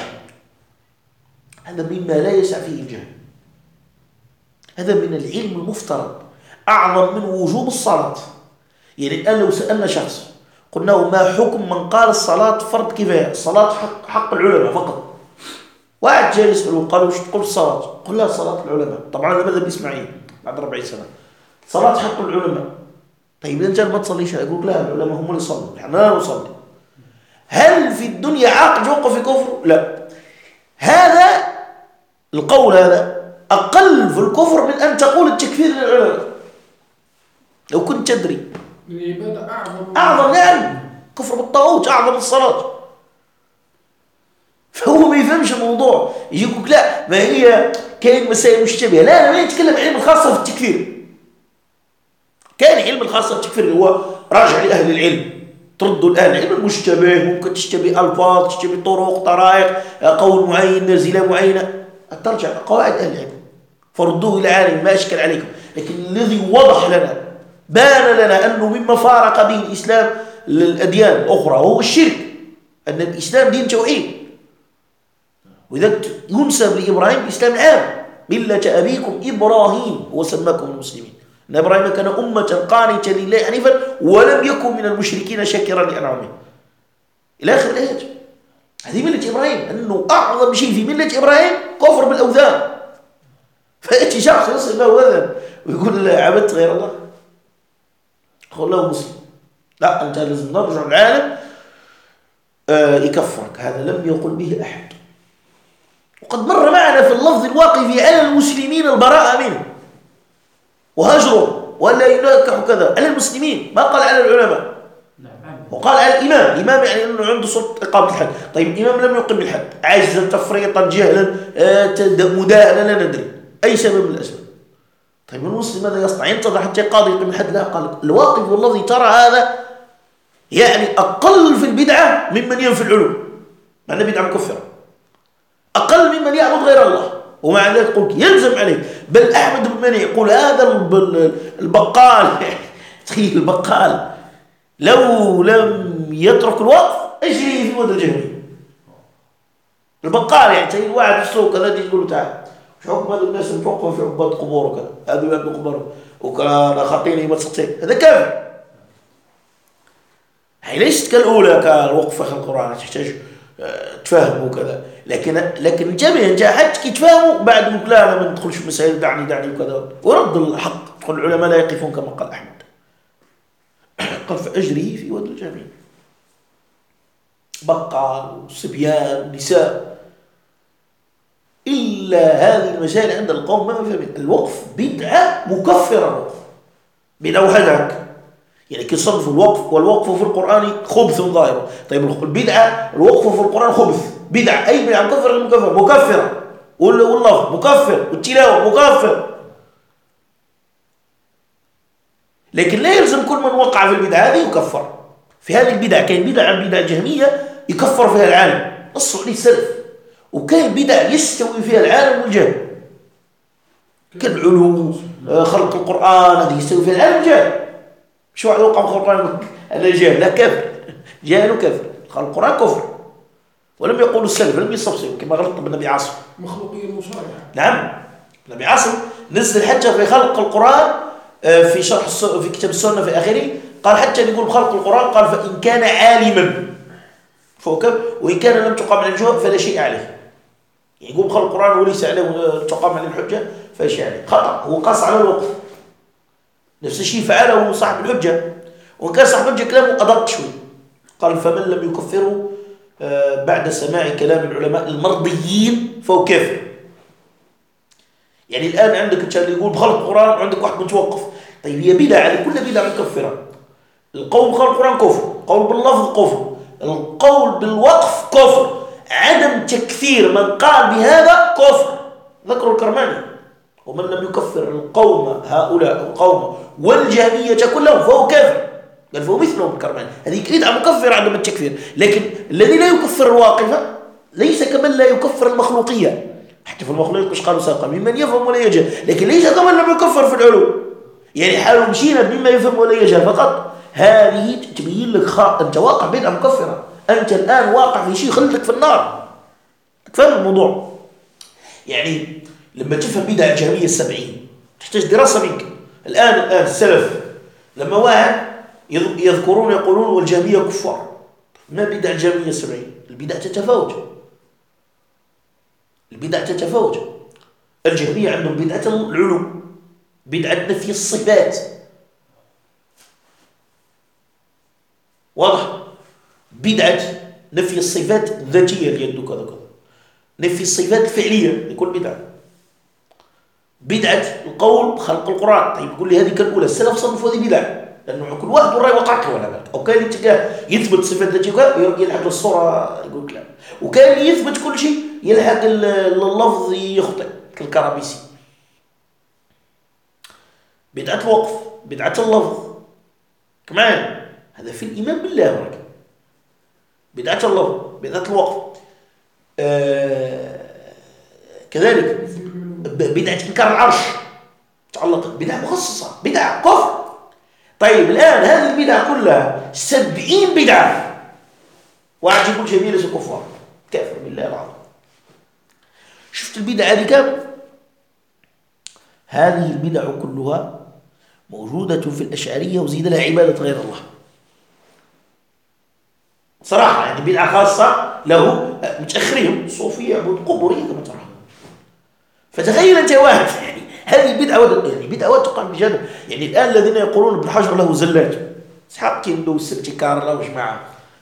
[SPEAKER 2] هذا مما لا يسع فيه الجهل، هذا من العلم المفترض أعظم من وجوب الصلاة. يعني الآن لو سألنا شخص قلنا ما حكم من قال الصلاة فرض كفاية، الصلاة حق العلماء فقط، واحد جاي يسأله قال وش تقول الصلاة؟ قل لا صلاة العلماء. طبعا هذا مذهب إسماعيل بعد 40 سنة، صلاة حق العلماء. طيب إذا ما تصليش يقول لا العلماء هم اللي يصلوا، احنا لا نصلي. هل في الدنيا عاقل يوقف في كفر؟ لا. هذا القول هذا أقل في الكفر من أن تقول التكفير للعلماء لو كنت تدري.
[SPEAKER 1] العبادة
[SPEAKER 2] أعظم نعم، كفر بالطاغوت أعظم من الصلاة. فهو ما يفهمش الموضوع، يجي يقول لا ما هي كاين مسائل مشتبهة. لا أنا يتكلم علم الخاصة في التكفير. كان علم الخاصة في التكفير اللي هو راجع لأهل العلم، تردوا الأهل العلم المشتبه، ممكن تشتبه ألفاظ، تشتبه طرق، طرائق، قول معين، نازلة معينة، ترجع قواعد أهل العلم فردوه إلى عالم ما أشكل عليكم. لكن الذي وضح لنا بان لنا أنه مما فارق به الإسلام للأديان الأخرى هو الشرك، أن الإسلام دين توحيد. وإذا ينسب لإبراهيم الإسلام العام، ملة أبيكم إبراهيم وسماكم المسلمين، أن إبراهيم كان أمة قانتة لله حنيفا ولم يكن من المشركين شاكرا لأنعمه إلى آخر الآيات. هذه ملة إبراهيم، أنه أعظم شيء في ملة إبراهيم كفر بالأوثان. فيأتي شخص يصل له وذن ويقول عبدت غير الله، قال له مسلم، لا أنت لازم نرجع العالم يكفرك. هذا لم يقل به أحد. وقد مر معنا في اللفظ الواقف على المسلمين البراءة منه وهجره ولا يناكح كذا، على المسلمين، ما قال على العلماء، وقال على الإمام. الإمام يعني أنه عنده سلطة إقامة الحد. طيب الإمام لم يقم الحد، عاجزا تفريطا جهلا مداهنا لا ندري أي سبب من الأسباب. طيب المسلم ماذا يصنع؟ ينتظر حتى قاضي يقيم الحد؟ لا، قال الواقف والذي ترى هذا يعني أقل في البدعة ممن ينفي العلوم، مع أن البدعة مكفرة، أقل ممن يعبد غير الله، ومع ذلك قلت يلزم عليه. بل أحمد بن مني يقول هذا البقال تخيل البقال لو لم يترك الوقف اجري في مدى الجهمي. البقال يعني تخيل واحد في السوق كذا يقول له تعال شو حكم هذا الناس المتوقفة في عباد قبور وكذا، هذا يعبد قبور وكان خاطيني مسقطين، هذا كافر. هي ليست كالأولى كالوقفة في القرآن تحتاج تفهموا كذا، لكن الجميع جاء يتفاهموا بعد يقول لا أنا ما ندخلش في مسائل دعني وكذا، ورد الحق. تقول العلماء لا يقفون كما قال أحمد، قال فأجري في ود الجميع، بقال وصبيان ونساء إلا هذه المسائل عند القوم ما فهمت. الوقف بدعة مكفرة، بدعة وهداك، يعني كصنف الوقف، والوقف في القرآن خبث ظاهر. طيب البدعة الوقف في القرآن خبث، بدعة أي بدعة مكفرة مكفرة، والله مكفر، والتلاوة مكفر. لكن لا يلزم كل من وقع في البدعة هذه يكفر. في هذه البدع كاين بدعة جهمية يكفر فيها العالم، نصوا عليه السلف، وكاين بدع يستوي فيها العالم والجهل، كالعلو، خلق القرآن، هذه يستوي فيها العالم والجهل. مش واحد وقع في القرآن أنا جاهل، لا كافر، جاهل وكافر. خلق القرآن كفر، ولم يقولوا السلف، لم يستفسروا كما غلط بالنبي عاصم.
[SPEAKER 1] مخلوقية مشارعة.
[SPEAKER 2] نعم، النبي عاصم نزل حتى في خلق القرآن في شرح في كتاب السنة في آخره، قال حتى يقول خلق القرآن، قال فإن كان عالما فوكب، وإن كان لم تقام عليه الحجة فلا شيء عليه. يقول خلق القرآن وليس عليه تقام عليه الحجة فلا شيء عليه، خطأ، هو قاس على الوقف. نفس الشيء فعله صاحب الحجة، وكان صاحب الحجة كلامه أدق شوي، قال فمن لم يكفره بعد سماع كلام العلماء المرضيين فهو كافر. يعني الآن عندك انت اللي يقول بخلق القرآن وعندك واحد متوقف، طيب هي بدعة، يعني كل بدعة مكفرة. القول بخلق القرآن كفر، القول باللفظ كفر، القول بالوقف كفر، عدم تكفير من قال بهذا كفر. ذكروا الكرماني ومن لم يكفر القوم هؤلاء القوم والجهمية كلهم فهو كافر، قال فهو مثلهم الكرماني. هذه بدعة مكفرة عدم التكفير. لكن الذي لا يكفر الواقفة ليس كمن لا يكفر المخلوقية، حتى في المخلوق مش قالوا ساقا ممن يفهم ولا يجهل، لكن ليس كمن لم يكفر في العلو، يعني حاله مشينا مما يفهم ولا يجهل فقط. هذه تبين لك أنت واقع بدعة مكفرة، أنت الآن واقع في شيء يخلدك في النار. تفهم الموضوع؟ يعني لما تفهم بدعة الجهمية السبعين تحتاج دراسة منك. الآن السلف لما واحد يذكرون يقولون والجهمية كفار، ما بدعة الجهمية السبعين؟ البدع تتفاوت، البدع تتفاوت. الجهمية عندهم بدعة العلو، بدعة نفي الصفات، واضح؟ بدعة نفي الصفات الذاتية اليد كذا كذا، نفي الصفات الفعلية يكون بدعة. بدعة القول بخلق القرآن، طيب يقول لي هذه كالأولى، السلف صنفوا هذه بدعة، لأنه كل واحد والرأي وقعت له ولا بالك. أو كان يثبت صفات ذاتية يلحق للصورة يقول كلام، وكان يثبت كل شيء يلحق اللفظ يخطئ كالكرابيسي. بدعة الوقف، بدعة اللفظ كمان، هذا في الإيمان بالله ورك. بدعة اللفظ، بدعة الوقف، كذلك بدعة إنكار العرش تعلق بدعة مخصصة، بدعة كفر. طيب الآن هذه البدعة كلها 70 بدعة، واحد يقول جميع ليس كفار، كافر بالله العظيم. شفت البدعة هذه كم؟ هذه البدع كلها موجودة في الأشعرية وزيد لها عبادة غير الله صراحة، يعني بدعة خاصة له متأخرين الصوفية يعبد قبورية كما ترى. فتخيل أنت واحد يعني هذه بدعة، يعني بدعة تقام بجانب. يعني الآن الذين يقولون ابن حجر له زلات، اسحاق كيندو والسبتيكار له وش معه،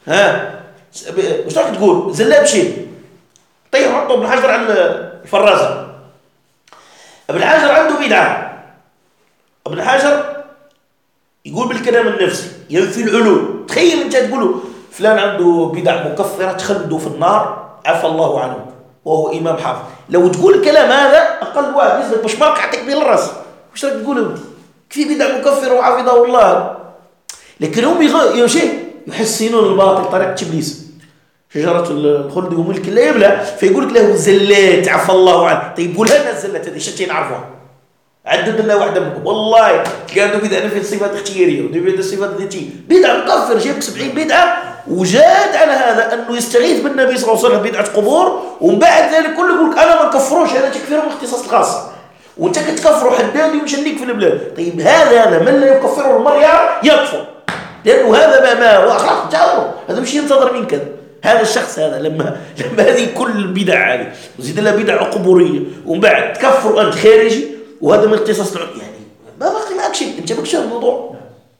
[SPEAKER 2] وش راك تقول زلات شيء؟ طيب حطوا ابن حجر على الفرازة. ابن حجر عنده بدعة، ابن حجر يقول بالكلام النفسي ينفي العلو. تخيل أنت تقوله فلان عنده بدع مكفرة تخلده في النار عفى الله عنه وهو إمام حافظ، لو تقول الكلام هذا أقل واحد يثبت باش ما قعدتك بين الراس. وش راك تقول في بدع مكفرة وعافظه الله؟ لكن هم يحسنون الباطل طريقة إبليس، شجرة الخلد وملك لا يبلى، فيقول لك له زلات عفى الله عنه. طيب قول لنا الزلات هذه شتين نعرفوها، عدد لنا واحدة منهم. والله كانوا بدعة في الصفات اختيارية وبدعة الصفات الذاتية، بدعة مكفر جايبك 70 بدعة. وجاد على هذا أنه يستغيث بالنبي صلى الله عليه وسلم بدعة قبور، ومن بعد ذلك كله يقول لك أنا ما نكفروش، هذا تكفيرهم اختصاص الخاص، وانت كتكفروا حدادي ومشنيك في البلاد. طيب هذا من لا يكفره المريا يكفر، لأنه هذا ما أخلاق تعاونه، هذا مش ينتظر منك هذا الشخص. هذا لما هذه كل البدع هذه وزيد لها بدع قبورية ومن بعد تكفر أنت خارجي، وهذا من اختصاص يعني ما باقي معك شيء، انت بكش الموضوع.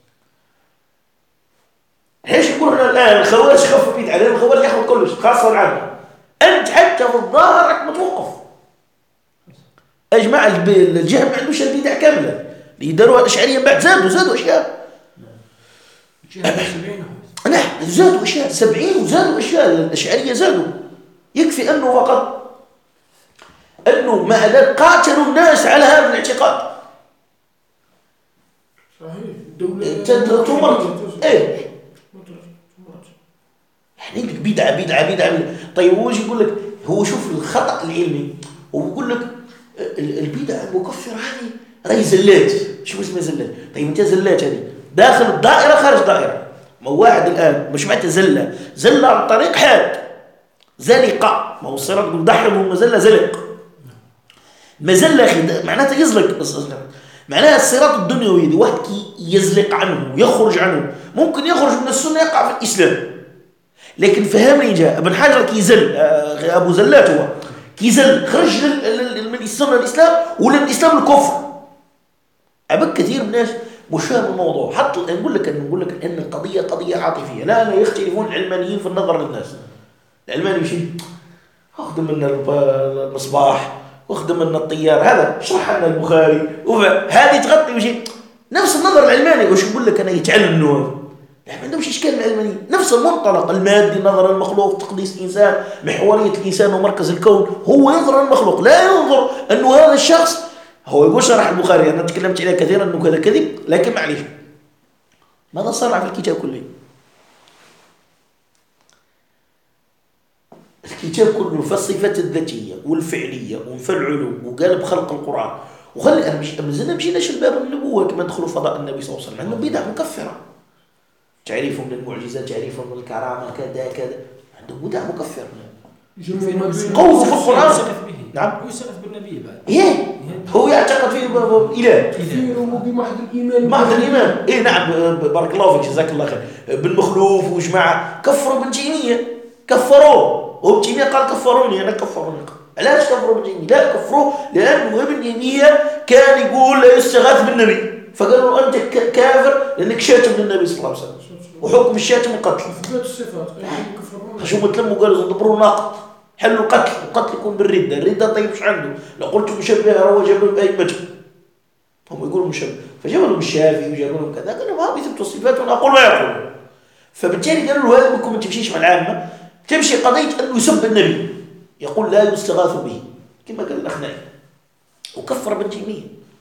[SPEAKER 2] ليش يقول لنا الآن الخوارج خفوا بدعة؟ لأن الخوارج ياخذ كلش خاصة والعامة. أنت حتى في الظاهر راك متوقف، أجمع الجهم ما عندوش البدع كاملة اللي داروها الأشعرية بعد زادوا أشياء. نعم زادوا أشياء 70 وزادوا أشياء الأشعرية زادوا. يكفي أنه فقط أنه مع ذلك قاتلوا الناس على هذا الاعتقاد.
[SPEAKER 1] صحيح.
[SPEAKER 2] تمرت إيه يعني بدعة. طيب هو يقول لك هو شوف الخطأ العلمي ويقول لك البدعة المكفرة هذه راهي زلات. شو اسمها زلات؟ طيب انت زلات هذه داخل الدائرة خارج الدائرة. ما واحد الآن مش معناتها زلة عن طريق حاد زلقة. ما هو الصراط يقول ضحم ومزلة زلق. مزلة معناتها يزلق. معناها الصراط الدنيوي دي واحد كي يزلق عنه يخرج عنه. ممكن يخرج من السنة يقع في الإسلام. لكن فهمني جاء ابن حجر كي يزل أبو زلات هو كي يزل خرج من الإسلام ولا من الإسلام الكفر. أبك كثير من الناس مش فاهم الموضوع. حتى نقول لك أن القضية قضية عاطفية. لا يختلفون العلمانيين في النظر للناس. العلماني يمشي أخذ منا المصباح واخذ منا الطيار هذا شرح لنا البخاري هذه تغطي وشيء نفس النظر العلماني. وش يقول لك أنا يتعلم النور ما عندهمش إشكال العلمانيين. نفس المنطلق المادي نظر المخلوق تقديس الإنسان محورية الإنسان ومركز الكون. هو ينظر المخلوق لا ينظر أنه هذا الشخص هو يقول شرح البخاري. أنا تكلمت عليه كثيرا أنه كذا كذب لكن معليش ماذا صنع في الكتاب كله؟ الكتاب كله في الصفات الذاتية والفعلية وفي العلوم وقال بخلق القرآن وخلي أنا مشيناش الباب النبوة كما دخلوا فضاء النبي صلى الله عليه وسلم. عندهم بدع مكفرة. تعريفهم للمعجزات تعريفهم للكرامة كذا عندهم بدع مكفرة. قوة في القرآن. نعم
[SPEAKER 3] هو يسقف بالنبي بعد.
[SPEAKER 2] إيه هو يعتقد فيه إله.
[SPEAKER 1] كثيرهم بمحض الإيمان.
[SPEAKER 2] محض الإيمان. إيه نعم بارك الله فيك جزاك الله خير. بالمخلوف وجماعة كفروا ابن تيمية كفروه. وابن تيمية قال كفروني أنا كفروني. علاش كفروا ابن تيمية؟ لا كفروه لأنه ابن تيمية كان يقول لا يستغاث بالنبي فقالوا أنت كافر لأنك شاتم النبي صلى الله عليه وسلم وحكم الشاتم القتل.
[SPEAKER 1] إثبات الصفات.
[SPEAKER 2] شو متلموا قالوا دبروا ناقض حلوا القتل. القتل يكون بالردة. الردة طيب مش عنده لو قلت مشبه روى جابوا بأئمته هم يقولوا مشبه فجابوا لهم الشافعي وجابوا لهم كذا قالوا ما بيثبتوا الصفات وأنا أقول ما يقول. فبالتالي قالوا له هذا منكم ما تمشيش مع العامة تمشي قضية أنه يسب النبي يقول لا يستغاث به كما قال الأخنائي وكفر ابن تيمية.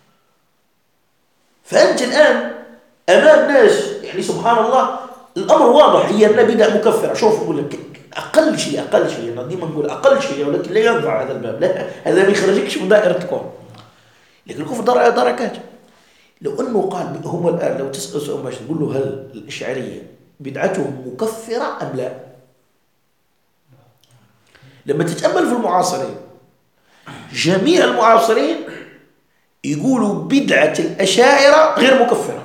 [SPEAKER 2] فأنت الآن أمام ناس يعني سبحان الله الأمر واضح. هي أنها بدع مكفرة. شوف أقول لك أقل شيء أنا ديما نقول أقل شيء ولكن لا ينفع هذا الباب. لا هذا ما يخرجكش من دائرة الكون. لكن الكفر دركات. لو أنه قال هم الآن لو تسأل سؤال باش تقول له هل الإشعرية بدعتهم مكفرة أم لا؟ لما تتأمل في المعاصرين جميع المعاصرين يقولوا بدعة الأشاعرة غير مكفرة.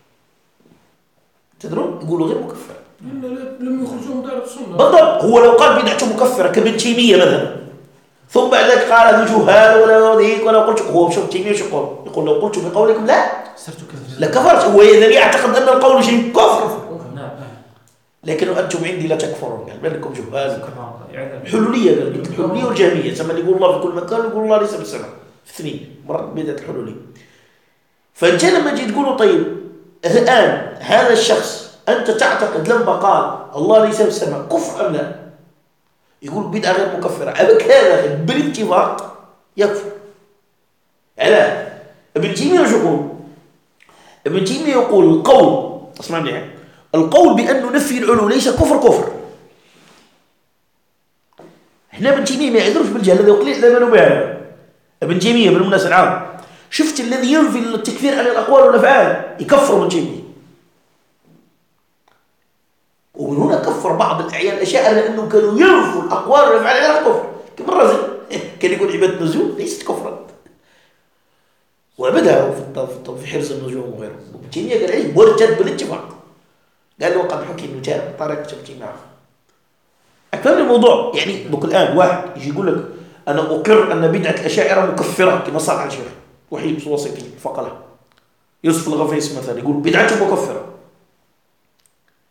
[SPEAKER 2] تدرون يقولوا غير مكفرة
[SPEAKER 1] لم يخرجوا من دائرة السنة.
[SPEAKER 2] بالضبط. هو لو قال بدعته مكفرة كابن تيمية مثلا ثم بعد ذلك قال هذا جهال ولا ذيك ولا قلت هو شوف تيمية شو يقول لو قلت بقولكم لا
[SPEAKER 3] صرت كافر
[SPEAKER 2] لا كفرت. هو إذا يعتقد أن القول شيء كفر. لكن أنتم عندي لا تكفرون قال بأنكم جهال. الحلولية قال الحلولية والجهمية سما يقول الله في كل مكان يقول الله ليس بالسماء اثنين مرات بدعة الحلولية. فأنت لما تجي تقولوا طيب الآن هذا الشخص أنت تعتقد لما قال الله ليس بالسماء كفر أم لا؟ يقول بدعة غير مكفرة. أبك هذا بالاتفاق يكفر. على ابن تيمية وش يقول؟ ابن تيمية يقول القول اسمع لي القول بأنه نفي العلو ليس كفر. احنا ابن تيمية ما يعذرش بالجهل الذي يقول لا منو بها. ابن تيمية بالمناسبة العام شفت الذي ينفي التكفير عن الأقوال والأفعال يكفر ابن تيمية. ومن هنا كفر بعض الأعيان الأشاعرة لأنهم كانوا ينفوا الأقوال والأفعال على الكفر كما الرازي كان يقول عبادة النجوم ليست كفرا وعبدها في حرز النجوم وغيره. ابن تيمية قال عليه مرتد بالاتفاق. قال له وقد حكي انه جاء طريقة تمشي معه. أكمل الموضوع يعني بقول الآن واحد يجي يقول لك أنا أقر أن بدعة الأشاعرة مكفرة كما صار على الشيخ وحيد وسيطي فقله يوسف الغفيس مثلا يقول بدعته مكفرة.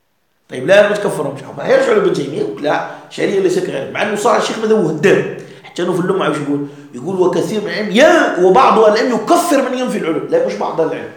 [SPEAKER 2] طيب لا ما تكفرهم ما يرجعوا لابن تيمية لا شريعة ليس كغير مع أنه صار الشيخ مذوه الدم حتى أنه في اللمعة وش يقول وكثير من العلم وبعض العلم يكفر من ينفي العلم. لا، مش بعض العلم،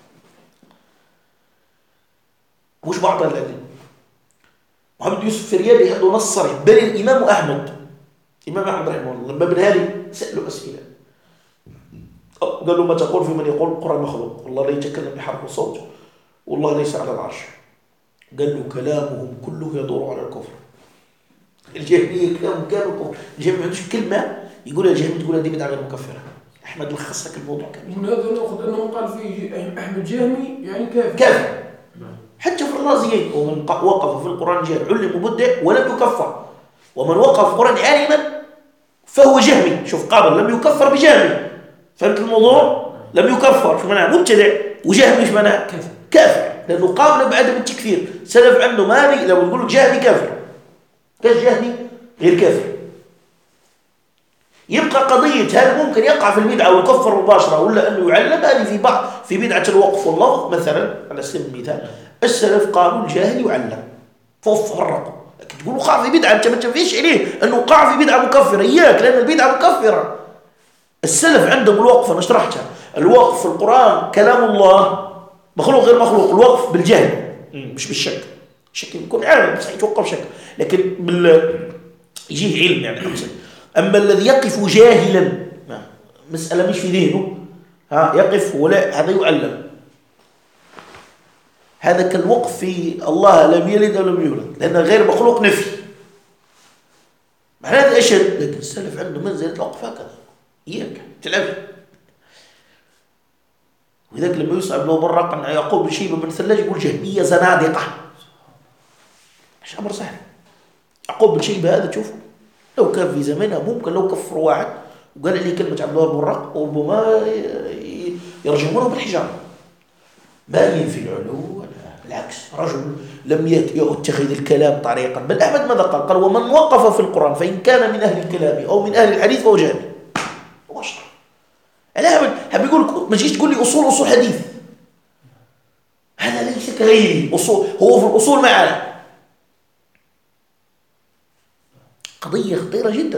[SPEAKER 2] مش بعض العلم. محمد يوسف فريابي عنده نص صريح، بل الإمام أحمد رحمه الله لما ابن هالي سأله أسئلة، قال له ما تقول في من يقول القرآن مخلوق؟ والله لا يتكلم بحرف وصوت، والله ليس على العرش. قال له كلامهم كله يدور على الكفر. الجهمية كلامهم كانوا كفر. الجهمية ما عندوش كلمة يقولها الجهمية تقولها دي بدعة غير مكفرة. أحمد لخص لك الموضوع كامل.
[SPEAKER 1] من هذا نأخذ أنه قال فيه أحمد جهمي يعني
[SPEAKER 2] كافر. حتى في الرازيين ومن وقف في القرآن جاهل علم مبدع ولم يكفر، ومن وقف في القرآن عالما فهو جهمي. شوف قابل لم يكفر بجهمي. فهمت الموضوع؟ لم يكفر شو معناه مبتدع، وجهمي شو معناه كافر، لأنه قابل بعدم التكفير. سلف عنده مالي لو يقول لك جهمي كافر، كاش جهمي غير كافر. يبقى قضية هل ممكن يقع في البدعة ويكفر مباشرة ولا أنه يعلم؟ هذه في بدعة الوقف واللفظ مثلا على سبيل المثال السلف قالوا الجاهل يعلم ففرقوا. لكن تقول وقع في بدعة أنت ما تنفيش عليه أنه وقع في بدعة مكفرة، إياك، لأن البدعة مكفرة. السلف عندهم الوقف، أنا شرحتها، الوقف في القرآن كلام الله مخلوق غير مخلوق، الوقف بالجهل مش بالشك. الشك يكون عالم بس يتوقف شك، لكن يجيه علم يعني أحسن. أما الذي يقف جاهلا مسألة مش في ذهنه يقف ولا هذا يعلم. هذا كالوقف في الله لم يلد ولم يولد، لأنه غير مخلوق نفي، معنى هذا أشد. لكن السلف عنده منزلة الوقف هكذا، إياك تلعب. وذلك لما يصعب له برق عن يعقوب بن شيبة بن ثلاج يقول جهمية زنادقة، مش أمر سهل. يعقوب بن شيبة هذا تشوفه لو كان في زمانها ممكن لو كفر واحد وقال لي كلمة عبد الله بن الرق وربما يرجمونه بالحجارة. ما ينفي العلو، بالعكس، رجل لم يتخذ الكلام طريقا. بل أحمد ماذا قال؟ ومن وقف في القرآن فإن كان من أهل الكلام أو من أهل الحديث فهو جهمي. واشرح أحمد حب يقول ما تجيش تقول لي أصول حديث، هذا ليس كغيري أصول، هو في الأصول معنا. قضية خطيرة جدا.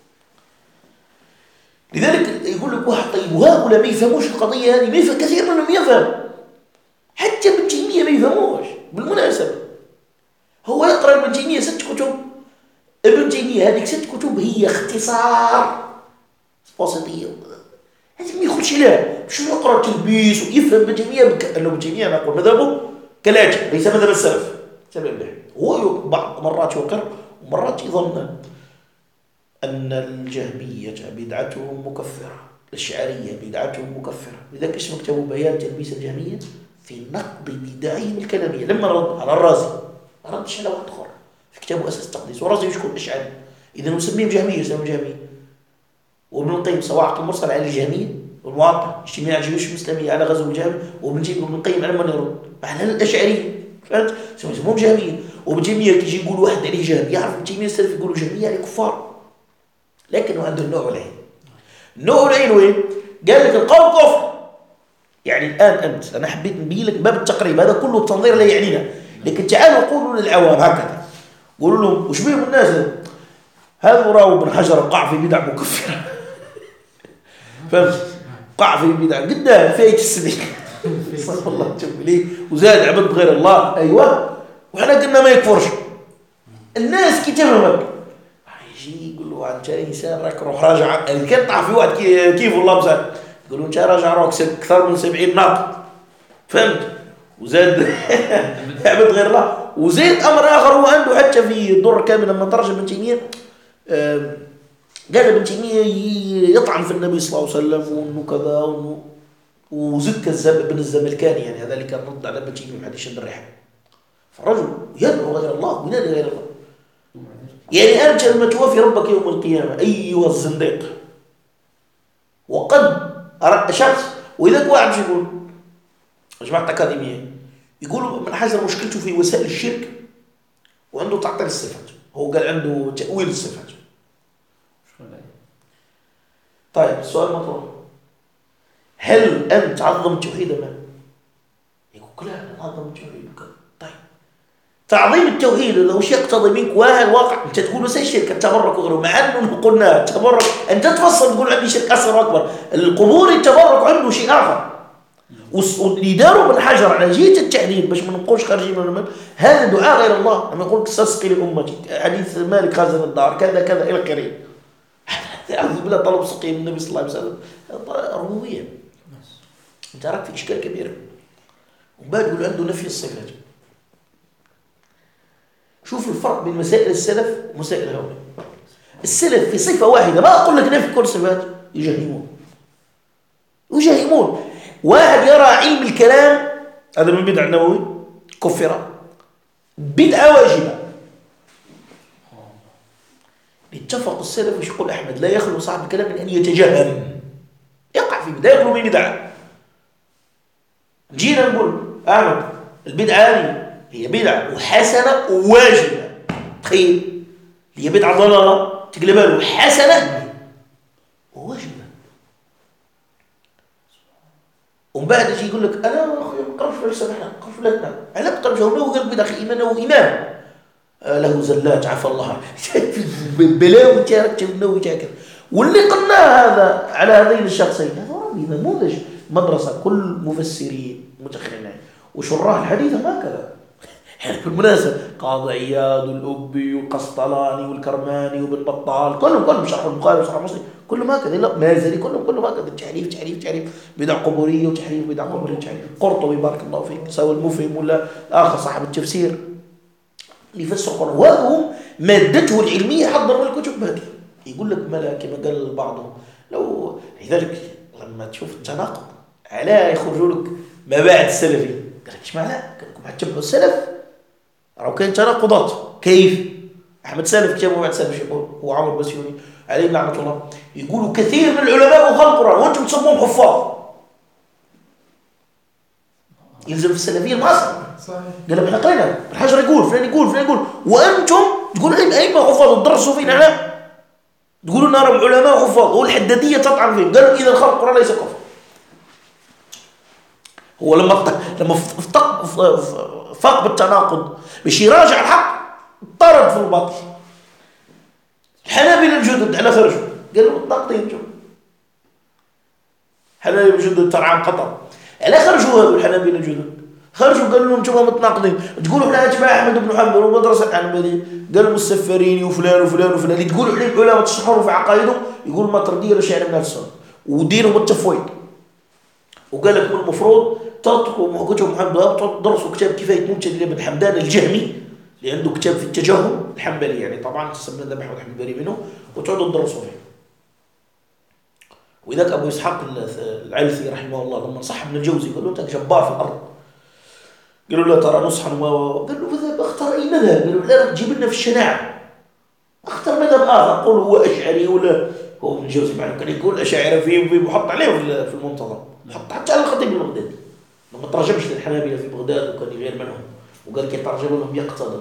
[SPEAKER 2] لذلك يقول لك واحد طيب وهؤلاء ما يفهموش القضية هذه، ما يفهم، كثير منهم يفهم، حتى ابن تيمية ما يفهموش. بالمناسبة هو يقرأ ابن تيمية 6 كتب، ابن تيمية هذه 6 كتب هي اختصار وسطية، هذه ما يخرج لها شو يقرأ تلبيس ويفهم ابن تيمية أنه ابن تيمية أنا أقول مذهبه كالآتي ليس مذهب السلف. هو بعض مرات يقر ومرات يظن أن الجهمية بدعتهم مكفرة، الأشعرية بدعتهم مكفرة. لذلك اسمه كتابه بيان تلبيس الجهمية في نقد بدعهم الكلامية. لما رد على الرازي ما ردش على واحد آخر في كتابه أساس التقديس، والرازي يشكر الأشعري، إذا نسميهم جهمية يسمون جهمية. وابن القيم صواعق المرسل على الجهمية والمعطل اجتماع الجيوش الإسلامية على غزو الجهم، وابن القيم على من يرد على الأشعرية، فهمت؟ يسموهم جهمية. وابن تيمية كيجي يقول واحد عليه جهم يعرف ابن تيمية السلف يقولوا جهمية عليه كفار، لكنه عنده النوع العين. النوع العين وين؟ قال لك القول كفر. يعني الآن أنت أنا حبيت نبين لك باب التقريب، هذا كله التنظير لا يعنينا، لكن تعالوا قولوا للعوام هكذا، قولوا لهم وش بيهم الناس هذا راهو ابن حجر قع في بدع مكفرة فهمت؟ قع في بدع قدام فايت السبيل صلى الله عليه وزاد عبد غير الله. أيوة، وإحنا قلنا ما يكفرش. الناس كي تفهمك يجي يقول له أنت إنسان راك روح راجع، كان طاح في واحد كيف والله مسأل يقولوا أنت راجع روح أكثر من 70 ناقد، فهمت؟ وزاد عبد غير الله. وزيد أمر آخر هو عنده حتى في الدر كامل لما ترجم ابن تيمية قال ابن تيمية يطعن في النبي صلى الله عليه وسلم وأنه كذا وأنه وزك ابن الزملكاني، يعني هذا اللي كان رد على ابن تيمية بحديث شد الرحل. فالرجل يدعو غير الله وينادي غير الله. يعني أنت لما توافي ربك يوم القيامة أيها الزنديق، وقد شخص وإذا واحد يقول جماعة أكاديمية يقولوا من حجر مشكلته في وسائل الشرك وعنده تعطيل الصفات، هو قال عنده تأويل الصفات. طيب السؤال مطروح، هل أنت عظم توحيد ما؟ يقول لا أنا عظم توحيد. طيب تعظيم التوحيد لو شيء يقتضي منك واقع أنت تقول بس الشرك التبرك وغيره، مع أنه قلنا التبرك أنت تفصل تقول عندي شرك أصغر وأكبر. القبور التبرك عنده شيء آخر، واللي داروا بالحجر على جهة التحديد باش ما نبقوش خارجين من المال، هذا دعاء غير الله. لما يقول لك استسقي لأمتي، حديث مالك خازن الدار كذا كذا إلى آخره. أعوذ بالله، طلب سقي من النبي صلى الله عليه وسلم ربوبية. أنت راك في إشكال كبير. وبعد يقول عنده نفي الصفات. شوف الفرق بين مسائل السلف ومسائل هؤلاء. السلف في صفة واحدة، ما أقول لك نفي كل صفات، يجهمون. واحد يرى علم الكلام هذا من بدع النووي كفر بدعة واجبة. اتفق السلف وش يقول أحمد لا يخلو صاحب الكلام من أن يتجهم، يقع في بدعة، يخلو من بدعة. جينا نقول أحمد البدعة هذه هي بدعة وحسنة وواجبة، تخيل هي بدعة ضلالة تقلبها له حسنة وواجبة. ومن بعد يجي يقول لك أنا أخي ما نقرأش فلسفة، إحنا نقرأ فلسفة علاقة ترجعوا له وقال بدأ أخي إيمانه إمام له زلات عفى الله بلاوي تارك تبنوي تاكل. واللي قلنا هذا على هذين الشخصين هذا ربي نموذج مدرسة كل مفسرين متخرجين وشراح الحديث هكذا. يعني بالمناسبة قاضي عياد والأبي والقسطلاني والكرماني وابن بطال كلهم شرح البخاري وشرح مسلم كلهم هكذا، لا مازري كلهم هكذا. تحريف بدع قبورية وتحريف بدع قبورية وتحريف. قرطبي بارك الله فيك سوى المفهم ولا آخر صاحب التفسير اللي يفسر القرآن، وهذا مادته العلمية حضر من الكتب هذه. يقول لك ملا كما قال بعضهم لو لذلك لما تشوف التناقض على يخرجوا لك ما بعد السلفي قال لك ايش معنى؟ قال لكم حتشبهوا السلف راهو كاين تناقضات. كيف؟ احمد سالف كتابه بعد السلف يقول هو عمرو البسيوني عليه لعنه الله يقولوا كثير من العلماء وخلق القرآن وانتم تسموهم حفاظ. يلزم في السلفيه المعاصره
[SPEAKER 1] صحيح.
[SPEAKER 2] قال لهم احنا قرينا الحجر يقول فلان يقول وانتم تقولوا ايما حفاظ تدرسوا فينا احنا تقولوا لنا راهم علماء حفاظ والحداديه تطعن فيهم. قالوا اذا خلق القرآن ليس كفر. هو لما فاق بالتناقض باش يراجع الحق طرد في الباطل. الحنابلة الجدد على خرجوا قالوا التقديم جو الحنابلة الجدد ترعى قطر على خرجوا هذو الحنابلة الجدد خرجوا قالوا لهم انتم متناقضين تقولوا احنا اتباع احمد بن حنبل ومدرسه الحنبليه قالوا السفاريني وفلان اللي تقولوا عليه العلماء تشرحوا في عقائدهم يقولوا الماتريديه شاعر من السنه ودينهم التفويض. وقال لك المفروض تتركوا كتب محمد وهاب تدرسوا كتاب كفايه منتج لابن حمدان الجهمي اللي عنده كتاب في التجهم الحنبلي يعني طبعا تسمى ذبح وحمد بري منه وتقعدوا تدرسوا فيه. وذاك ابو اسحاق العلثي رحمه الله لما نصح ابن الجوزي قال له انت جبار في الارض قالوا له ترى نصحا قال له ماذا اختار اي مذهب؟ قالوا لا تجيب لنا في الشناعه اختار مذهب اخر قول هو اشعري ولا هو ابن الجوزي معنا كان يقول اشاعره فيه وحط عليه في المنتظم حط حتى على الخطيب البغدادي لما ترجمش للحنابلة في بغداد وكان غير منهم وقال كي ترجم لهم يقتضي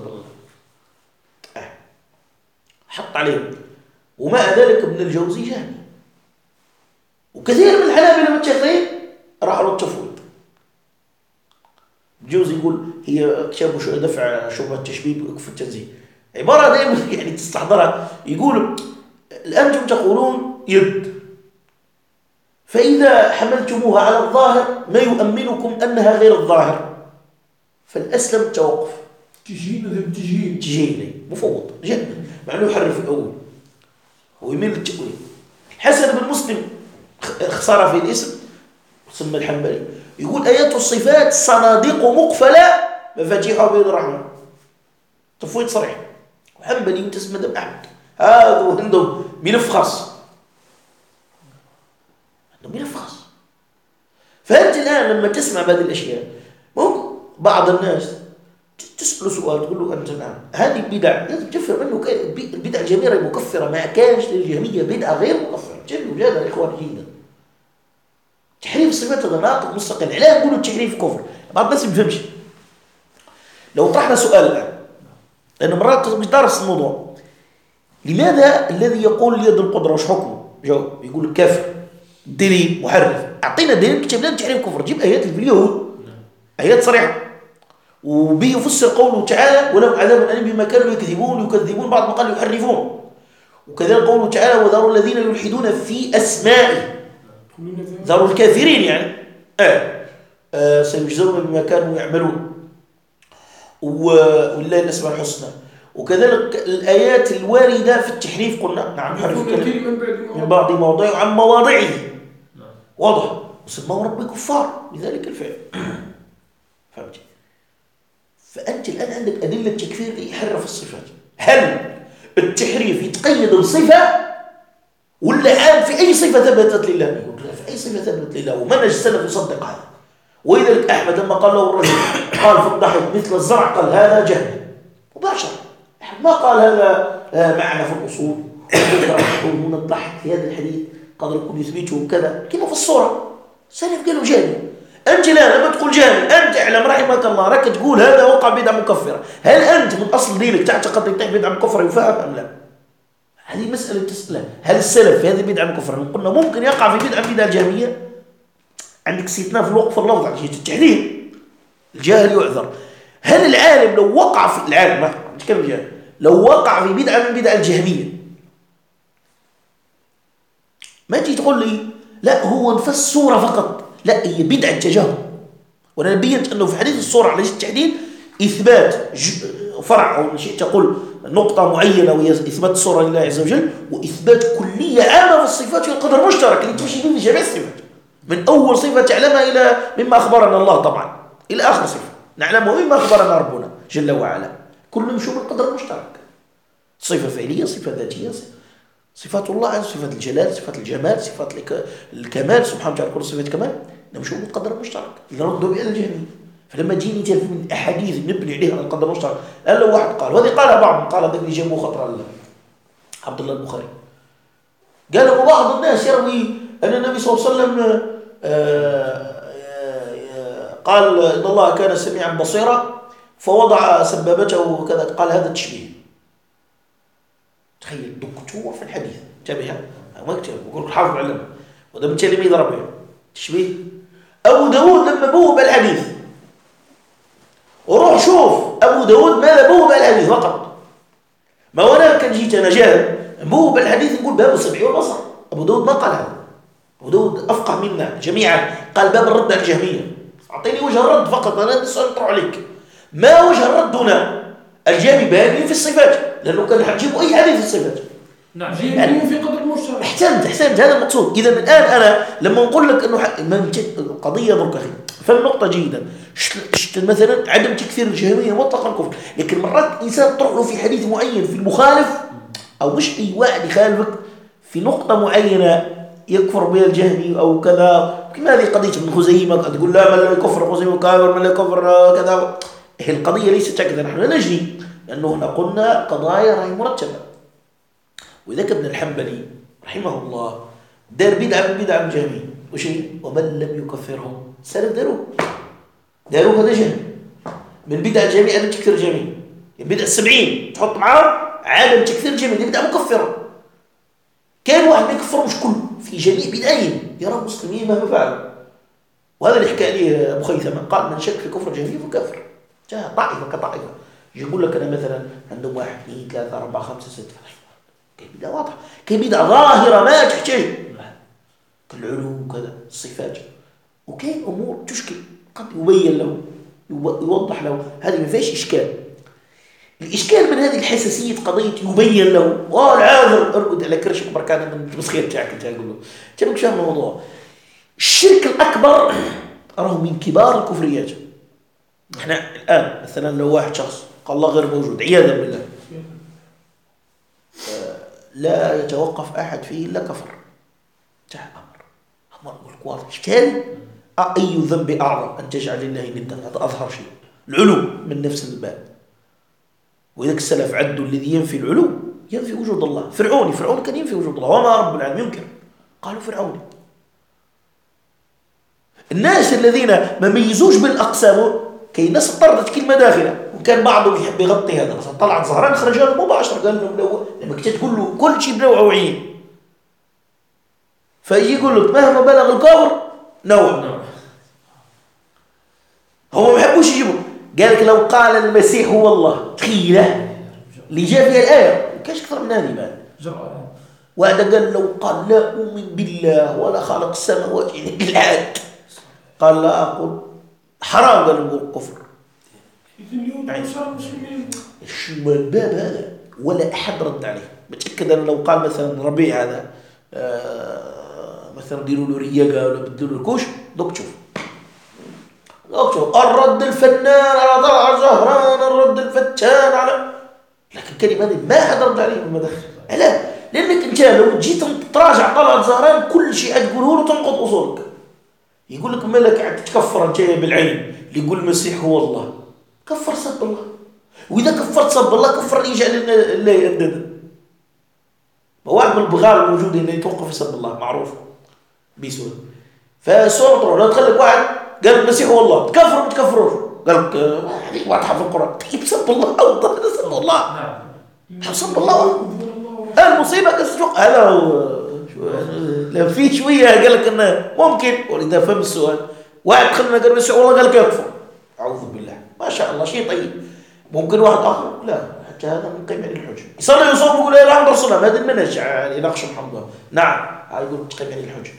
[SPEAKER 2] حط عليهم. ومع ذلك ابن الجوزي جهمي وكثير من الحنابلة متشافين راحوا للتفويض. الجوزي يقول هي كتاب دفع شبهة التشبيه وكف التنزيه عبارة دائما يعني تستحضرها يقول أنتم تقولون يد فإذا حملتموها على الظاهر ما يؤمنكم أنها غير الظاهر فالأسلم التوقف. تجهيل مفوض جهل مع أنه يحرف الأول ويميل للتأويل. حسن بن مسلم خسارة في الاسم سمى الحنبلي يقول آيات الصفات صناديق مقفلة مفاتيحها بيد الرحمن تفويض صريح. وحنبلي ينتسب مذهب أحمد هذا عندهم ملف خاص ملف خاص. فأنت الآن لما تسمع بهذه الأشياء ممكن بعض الناس تسأله سؤال تقول له أنت نعم هذه بدع لازم تفهم أنه البدع الجميلة مكفرة ما كانش للجهمية بدعة غير مكفرة. جميل وجاد الإخوان جيدا تحريف الصفات هذا ناطق مستقل علاه نقولوا التحريف كفر. بعض الناس ما يفهمش. لو طرحنا سؤال الآن لأنه مرات مش دارس الموضوع لماذا الذي يقول اليد القدرة وش حكمه؟ جاوب يقول الكافر دليل محرف. أعطينا دليل كتاب لنا تحريف كفر جيب آيات في اليهود آيات صريحة وبه فسر قوله تعالى ولهم عذاب أليم بما كانوا يكذبون بعض ما قال يحرفون. وكذلك قوله تعالى وذروا الذين يلحدون في أسمائه ذروا الكافرين يعني سيجزون بما كانوا يعملون ولله الأسماء الحسنى. وكذلك الآيات الواردة في التحريف قلنا نعم حرف الكلمة من بعض مواضعه عن مواضعه واضح وسماه رب كفار بذلك الفعل. فهمت؟ فأنت الآن عندك أدلة تكفير يحرف الصفات. هل التحريف يتقيد بصفة ولا عام في أي صفة ثبتت لله؟ في أي صفة ثبتت لله ومنهج السلف يصدق هذا. وإذا أحمد لما قال له الرجل قال في الضحك مثل الزرع قال هذا جهل مباشر. ما قال هذا معنى في الأصول من الضحك في هذا الحديث قدر يكون يثبته كذا كما في الصورة. سلف قالوا جهل. أنت لا لما تقول جهل أنت اعلم رحمك الله راك تقول هذا وقع بدعة مكفرة. هل أنت من أصل دينك تعتقد أن بدعة مكفرة يفهم أم لا؟ هذه مسألة تسألها. هل السلف في هذه البدعة مكفرة؟ قلنا ممكن يقع في بدعة الجهمية. عندك استثناء في الوقف اللفظ على جهة التحريم الجاهل يعذر. هل العالم لو وقع في العالم ما نتكلم جاهل لو وقع في بدعة من بدع الجهمية ما تيجي تقول لي لا هو نفس الصورة فقط، لا هي بدعة تجاهل. وأنا بينت أنه في حديث الصورة على جهة التحديد إثبات فرع أو شيء تقول نقطة معينة وهي إثبات الصورة لله عز وجل وإثبات كلية عامة في الصفات والقدر مشترك اللي تمشي به جميع الصفات من أول صفة تعلمها إلى مما أخبرنا الله طبعا إلى آخر صفة نعلمه مما أخبرنا ربنا جل وعلا كل مشوب القدر المشترك. صفة فعلية صفة ذاتية صفات الله عز صفة الجلال صفة الجمال صفة الكمال سبحانه وتعالى كل صفة كمال نمشوب القدر المشترك اللي ردوا بها الجهمية. فلما تجيني من الأحاديث نبني عليها على القدر المشترك قال له واحد قال وهذه قالها بعض قال ذلك اللي جابوه خطر عبد الله البخاري قال له بعض الناس يروي أن النبي صلى الله عليه وسلم قال إن الله كان سميعا بصيرا فوضع سبابته وكذا قال هذا تشبيه. تخيل دكتور في الحديث تابعها ما كتب يقول حافظ علم وده من تلميذ ربي تشبيه. أبو داود لما بوب الحديث وروح شوف أبو داود ماذا بوب الحديث فقط ما وانا كان جيت أنا جاهل بوب الحديث نقول باب السمع والبصر. أبو داود ما قال هذا. أبو داود أفقه منا جميعا قال باب الرد على الجهمية. أعطيني وجه الرد فقط أنا السؤال أطرح عليك ما وجه الرد هنا؟ الجهمي بادئ في الصفات لأنه كان حتجيبوا أي حديث في الصفات
[SPEAKER 1] نعم جهمي في قدر المشترك.
[SPEAKER 2] احسنت هذا المقصود. إذا الآن أنا لما نقول لك أنه قضية ضرك أخي فالنقطة جيدة مثلا عدم تكفير الجهمية مطلقا كفر لكن مرات إنسان تروح له في حديث معين في المخالف أو مش أي واحد يخالفك في نقطة معينة يكفر بها الجهمي أو كذا كما هذه قضية ابن خزيمة تقول لا من لا يكفر خزيمة كافر من لا يكفر كذا. هي القضية ليست هكذا نحن نجري لأنه هنا قلنا قضايا راهي مرتبة. وإذا ابن الحنبلي رحمه الله دار بدعة من بدعة الجهمية وشيء ومن لم يكفرهم سلف داروا هذا جهل من بدعة الجهمية عدم تكفير الجهمية بدعة 70 تحط معاه عدم تكفير الجهمية بدعة مكفرة. كان واحد ما يكفرهمش كله في جميع بدعين يرى المسلمين مهما فعلوا. وهذا اللي حكى لي أبو خيثمة قال من شك في كفر الجهمية فكافر. جاء طائفة كطائفة يقول لك أنا مثلا عندهم 1 2 3 4 5 6 كاين بدعة واضحة كاين بدعة ظاهرة ما تحتاج كالعلوم وكذا الصفات وكاين أمور تشكل قد يبين له يوضح له هذه ما فيهاش إشكال. الإشكال من هذه الحساسية قضية يبين له والعاذر أرقد على كرشك بركان من المسخير تاعك أنت أقول له تبقى شاف الموضوع. الشرك الأكبر راه من كبار الكفريات. احنا الآن مثلا لو واحد شخص قال الله غير موجود عياذا بالله لا يتوقف أحد فيه إلا كفر. انتهى الأمر أقول لك واضح. إشكال أي ذنب أعظم أن تجعل لله ندا هذا أظهر شيء. العلو من نفس الباب. وإذا السلف عدوا الذي ينفي العلو ينفي وجود الله. فرعون كان ينفي وجود الله وما رب العالمين ينكر قالوا فرعوني. الناس الذين ما ميزوش بالأقسام كي الناس اضطرت كلمة داخلة وكان بعضهم يحب يغطي هذا بس طلعت زهران خرجها له مباشرة قال له لما كنت تقول له كل شيء بنوع وعين فيجي يقول لك مهما بلغ الكفر نوع. هو ما يحبوش يجيبوا قال لك لو قال المسيح هو الله، تخيله اللي جاء فيها الآية كاش أكثر من هذه بعد. وهذا قال لو قال لا أؤمن بالله ولا خلق السماوات يعني بالعاد، قال لا أقول حرام، قال نقول كفر. شنو الباب هذا؟ ولا أحد رد عليه. متأكد أن لو قال مثلا ربيع هذا مثلا ديروا له رياقة ولا بدلوا له الكوش، دوك تشوف الرد الفنان على طلعت زهران، الرد الفتان على، لكن كلمة هذه ما حد رد عليه من المدخل. لا، لأنك أنت لو جيت تراجع طلعت زهران كل شيء تقوله له تنقض أصولك. يقول لك مالك عاد تكفر أنت بالعلم اللي يقول المسيح هو الله، كفر سب الله. وإذا كفرت سب الله كفر اللي يجعل الله يأدد. واحد من البغال الموجودين اللي توقف يسب الله معروف بيسوي. فسورة لو تخليك واحد قال المسيح هو الله تكفر ما تكفروش، قال لك هذيك واضحة في القرآن. طيب سب الله أفضل من سب الله. سب الله المصيبة كسجق هذا لو في شوية قال لك إنه ممكن. وإذا فهم السؤال واحد خلنا قال المسيح والله قال لك يكفر، أعوذ بالله ما شاء الله شيء طيب. ممكن واحد آخر لا حتى هذا من قيم عليه الحجة، يصلي يصوم يقول لا عند رسول الله، هذا المنهج يناقش محمد. نعم يقول قيم عليه الحجة.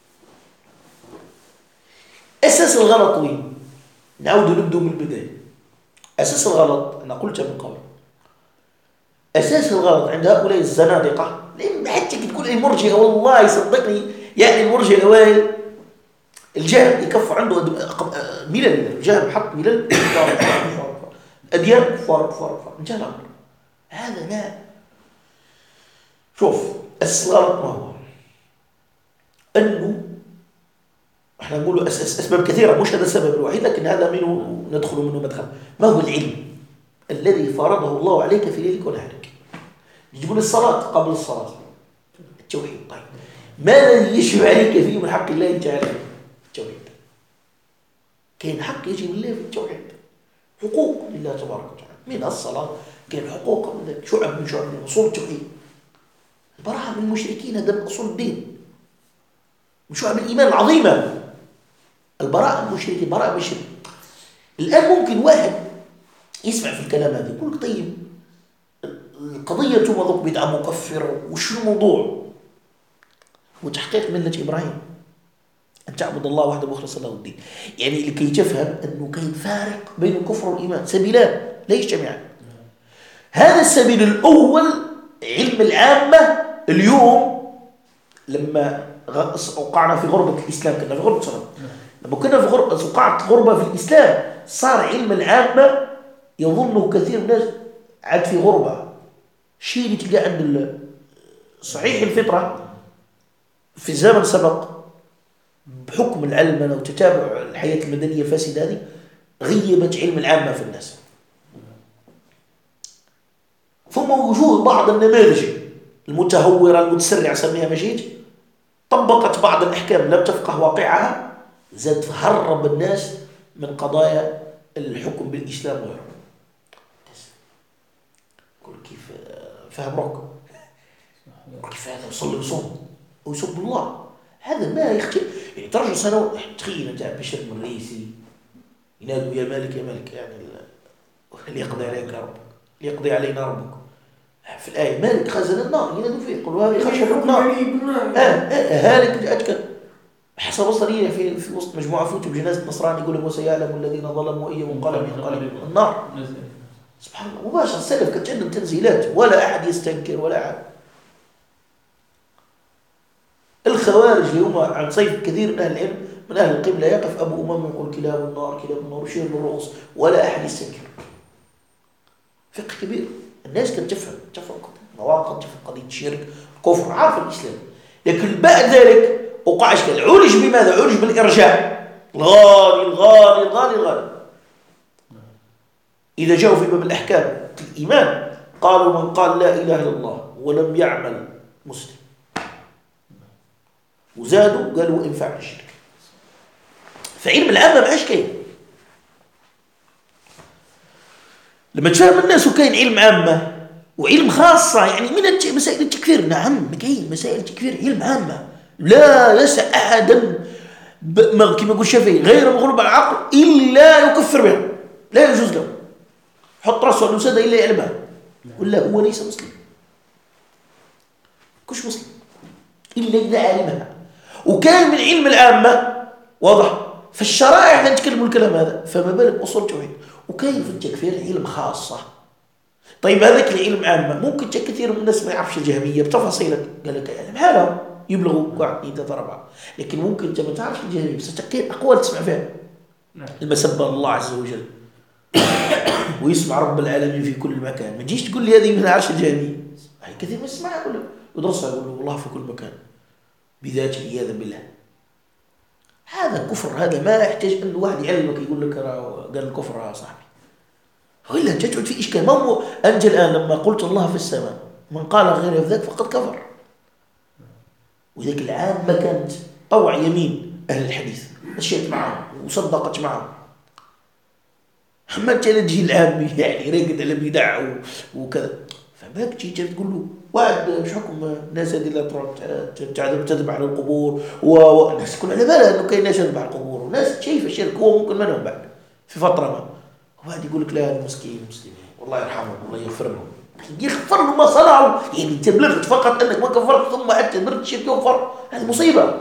[SPEAKER 2] أساس الغلط وين؟ نعود نبدأ من البداية. أساس الغلط أنا قلت من قبل، أساس الغلط عند هؤلاء الزنادقة، لأن حتى تقول المرجئة والله صدقني يعني المرجئة الأوائل الجهل يكفر عنده ملل، الجهل حط ملل أديان كفار انتهى الأمر. هذا لا. شوف أساس الغلط ما هو؟ أنه احنا نقول أسباب كثيرة، مش هذا السبب الوحيد، لكن هذا منه ندخل منه مدخل. ما هو العلم الذي فرضه الله عليك في ليلك ونهارك؟ يقول الصلاة قبل الصلاة التوحيد. طيب ما الذي يجب عليك فيه من حق الله تعالى؟ التوحيد. كاين حق يجب الله في التوحيد، حقوق لله تبارك وتعالى من الصلاة، كاين حقوق من ذلك شعب من أصول التوحيد. البراءة من المشركين هذا من أصول الدين، من شعب الإيمان العظيمة. البراءة من المشركين، براءة من الشرك. الآن ممكن واحد يسمع في الكلام هذا يقول لك طيب القضية ثم ذوق بدعة مكفر، وش الموضوع؟ وتحقيق ملة إبراهيم أن تعبد الله وحده مخلصا له الدين. يعني لكي تفهم أنه كاين فارق بين الكفر والإيمان، سبيلان لا يجتمعان. هذا السبيل الأول علم العامة. اليوم لما وقعنا في غربة الإسلام، كنا في غربة صلاة، لما كنا في غربة وقعت غربة في الإسلام صار علم العامة يظنه كثير من الناس عاد في غربة. الشيء اللي تلقى عند صحيح الفطرة في الزمن سبق بحكم العلمنة وتتابع الحياة المدنية الفاسدة هذه غيبت علم العامة في الناس. ثم وجود بعض النماذج المتهورة المتسرعة سميها مجيد طبقت بعض الأحكام لم تفقه واقعها، زاد هرب الناس من قضايا الحكم بالإسلام وغيره. يقول كيف فهم روك، كيف هذا يصلي ويصوم ويسب الله، هذا ما يختلف. يعني ترجع سنوات، تخيل أنت بشر من رئيسي ينادوا يا مالك يا مالك، يعني ليقضي عليك ربك، ليقضي علينا ربك. في الآية مالك خزن النار ينادوا فيه يقولوا هذه خشب النار هالك أتكن. حسب بصرية في وسط مجموعة فوتوا بجنازة نصراني يقول موسى يعلم الذين ظلموا أي منقلب ينقلب النار. سبحان الله مباشر السلف كانت عندهم تنزيلات ولا أحد يستنكر ولا أحد. الخوارج اللي هم عن صيف كثير من أهل العلم من أهل القبلة يقف أبو أمام يقول كلاب النار كلاب النار وشير بالرؤوس ولا أحد يستنكر. فقه كبير. الناس كانت تفهم مواقف، تفهم قضية الشرك الكفر، عارف الإسلام. لكن بعد ذلك وقع إشكال. عرج بماذا؟ عرج بالإرجاع الغالي. إذا جاءوا في باب الأحكام الإيمان قالوا من قال لا إله إلا الله ولم يعمل مسلم، وزادوا قالوا وإن فعل الشرك. فعلم العامة معاش كاين. لما تفهم الناس وكاين علم عامة وعلم خاصة، يعني من مسائل التكفير، نعم كاين مسائل التكفير علم عامة لا يسع أحدا كما يقول الشافعي غير مغلوب على العقل إلا يكفر بها. لا يجوز له حط رأسه على الوسادة إلا يعلمها ولا هو ليس مسلم، كش مسلم إلا إذا علمها. وكان من علم العامة واضح فالشرائع احنا نتكلموا الكلام هذا، فما بالك أصول توحيد. وكيف التكفير علم خاصة. طيب هذاك العلم عامة ممكن كثير من الناس ما يعرفش الجهمية بتفاصيلك، قال لك علم حالهم يبلغوا واحد اثنين ثلاثة أربعة، لكن ممكن أنت ما تعرفش الجهمية بس تكين أقوال تسمع فيها المسبة الله عز وجل ويسمع رب العالمين في كل مكان. ما تجيش تقول لي هذه من عرش الجهمية، هي كثير ما يسمعها يقول لك يدرسها يقول له والله في كل مكان بذاته عياذا بالله. هذا كفر، هذا ما يحتاج أن واحد يعلمك يقول لك قال الكفر يا صاحبي، وإلا أنت تقعد في إشكال. ما هو أنت الآن لما قلت الله في السماء من قال غير ذاك فقد كفر، وذاك العامة كانت طوع يمين أهل الحديث مشيت معهم وصدقت معهم. أما أنت تجي العامي يعني راقد على بدع وكذا، فماك تجي تقول له واحد مش حكم الناس هذه اللي تروح تذبح على القبور والناس تكون على بالها انه كاين ناس تذبح على القبور وناس شايفه الشرك هو ممكن منهم بعد في فتره ما، وواحد يقول لك لا هذا مسكين مسلمين والله يرحمهم الله يغفر لهم، يغفر لهم ما صنعوا. يعني انت بلغت فقط انك ما كفرت ثم حتى درت الشرك يغفر، هذه مصيبه.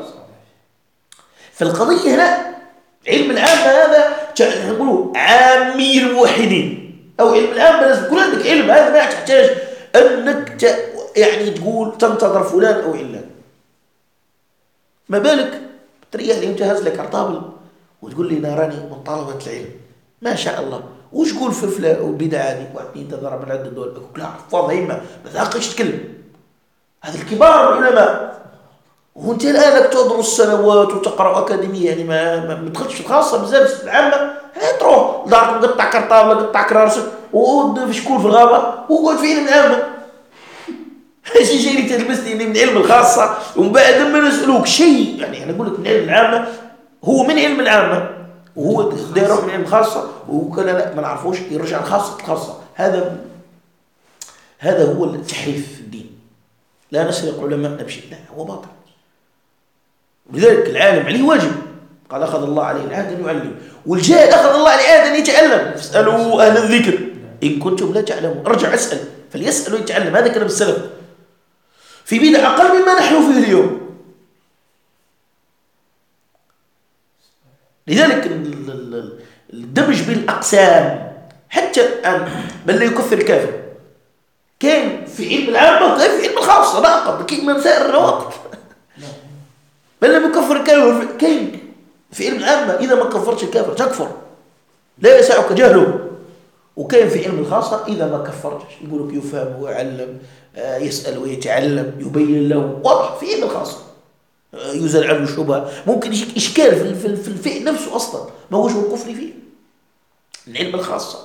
[SPEAKER 2] فالقضيه هنا علم العامة هذا نقولوا عامي الموحدين او علم العامة لازم يكون عندك علم، هذا ما تحتاج انك يعني تقول تنتظر فلان او علان. ما بالك تريح لي وتهز لك ارطابل وتقول لي ناراني من طلبة العلم ما شاء الله، وش تقول في فلان والبدع هذه واحد اثنين ثلاثة من عدة دول، اقول لا حفاظ هيمة ما تحقش تتكلم، هذا الكبار العلماء. وانت الان لك تدرس سنوات وتقرا اكاديميه، يعني ما تدخلش في الخاصه بزاف العامه، تروح دارك مقطع كرطابله قطع كراسك وفي شكون في الغابه وقعد في علم العامه. ايش جاي تلبسني من علم الخاصه ومن بعد ما نسالوك شيء، يعني انا اقول لك من علم العامه هو من علم العامه وهو داير من علم الخاصه وكان لا ما نعرفوش يرجع الخاصه. هذا هو التحريف في الدين. لا نسرق علماءنا بشيء، لا هو باطل. ولذلك العالم عليه واجب، قال أخذ الله عليه العهد أن يعلم، والجاهل أخذ الله عليه العهد أن يتعلم. اسألوا أهل الذكر إن كنتم لا تعلمون. ارجع اسأل فليسأل ويتعلم، هذا كلام السلف في بدع أقل مما نحن فيه اليوم. لذلك الدمج بين الأقسام حتى الآن بل لا يكفر الكافر كان في علم العامة وكان في علم الخاصة ناقض كما سائر النواقض. بل لم يكفر الكافر كين في علم العامة إذا ما كفرتش الكافر تكفر لا يسعك جهله، وكان في علم الخاصة إذا ما كفرتش يقول لك يفهم ويعلم يسأل ويتعلم يبين له واضح. في علم الخاصة يزال عنه الشبهة، ممكن يجيك إشكال في الفعل نفسه أصلا ما وجه الكفر فيه من علم الخاصة.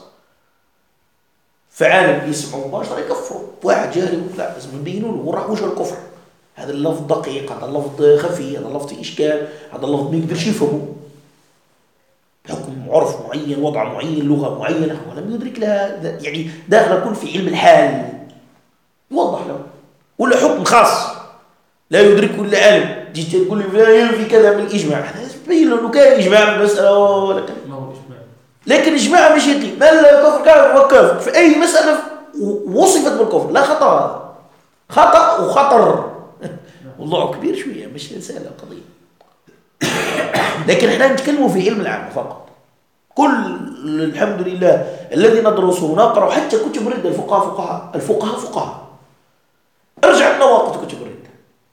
[SPEAKER 2] فعالم يسمعوا مباشرة يكفروا، واحد جاهل يقول لا لازم نبينوا له وراح وجه الكفر. هذا اللفظ دقيق، هذا اللفظ خفي، هذا اللفظ إشكال، هذا اللفظ ما يقدرش يفهمه بحكم عرف معين وضع معين لغة معينة ولم يدرك لها، يعني داخل يكون في علم الحال يوضح له. ولا حكم خاص لا يدركه إلا عالم، جيت تقول لي فلان في كذا من الإجماع، هذا تبين له إنه كان إجماع في المسألة ولكن
[SPEAKER 3] ما هو إجماع،
[SPEAKER 2] لكن إجماع مش يقين من لا يكفر كافر وكافر في أي مسألة وصفت بالكفر، لا خطأ، هذا خطأ وخطر والله كبير شوية مش سهلة القضية. لكن احنا نتكلم في علم العام فقط. كل الحمد لله الذي ندرسه ونقرأ حتى كتب ردة الفقهاء ارجع النواقض كتب ردة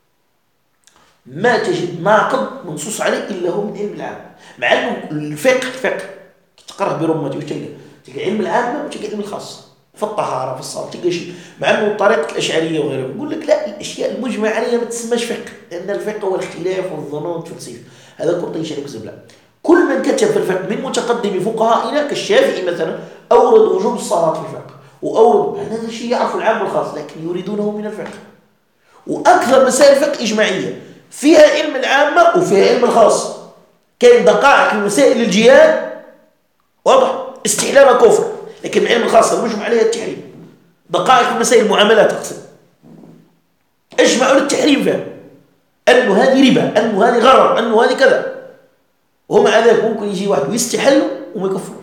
[SPEAKER 2] ما تجد ناقض منصوص عليه إلا هو من علم العام، مع أنه الفقه تقرأه برمتي وتلقى علم العام وتلقى علم الخاص في الطهارة في الصلاة تلقى شيء، مع أنه طريقة الأشعرية وغيره يقول لك لا الأشياء المجمع عليها ما تسمىش فقه، لأن الفقه هو الاختلاف والظنون والتفسير. هذا قرطي شريك زبلة. كل من كتب في الفقه من متقدم فقهائنا كالشافعي مثلا أورد وجوب الصلاة في الفقه وأورد هذا الشيء يعرف العام والخاص لكن يريدونه من الفقه. وأكثر مسائل الفقه إجماعية فيها علم العامة وفيها علم الخاص. كان دقائق المسائل الجهاد واضح استحلال كفر، لكن علم الخاص المجمع عليها التحريم. دقائق المسائل المعاملات أقصد اجمعوا للتحريم فيها، أنه هذه ربا، أنه هذه غرر، أنه هذه كذا، ومع ذلك ممكن يجي واحد ويستحل وما يكفروش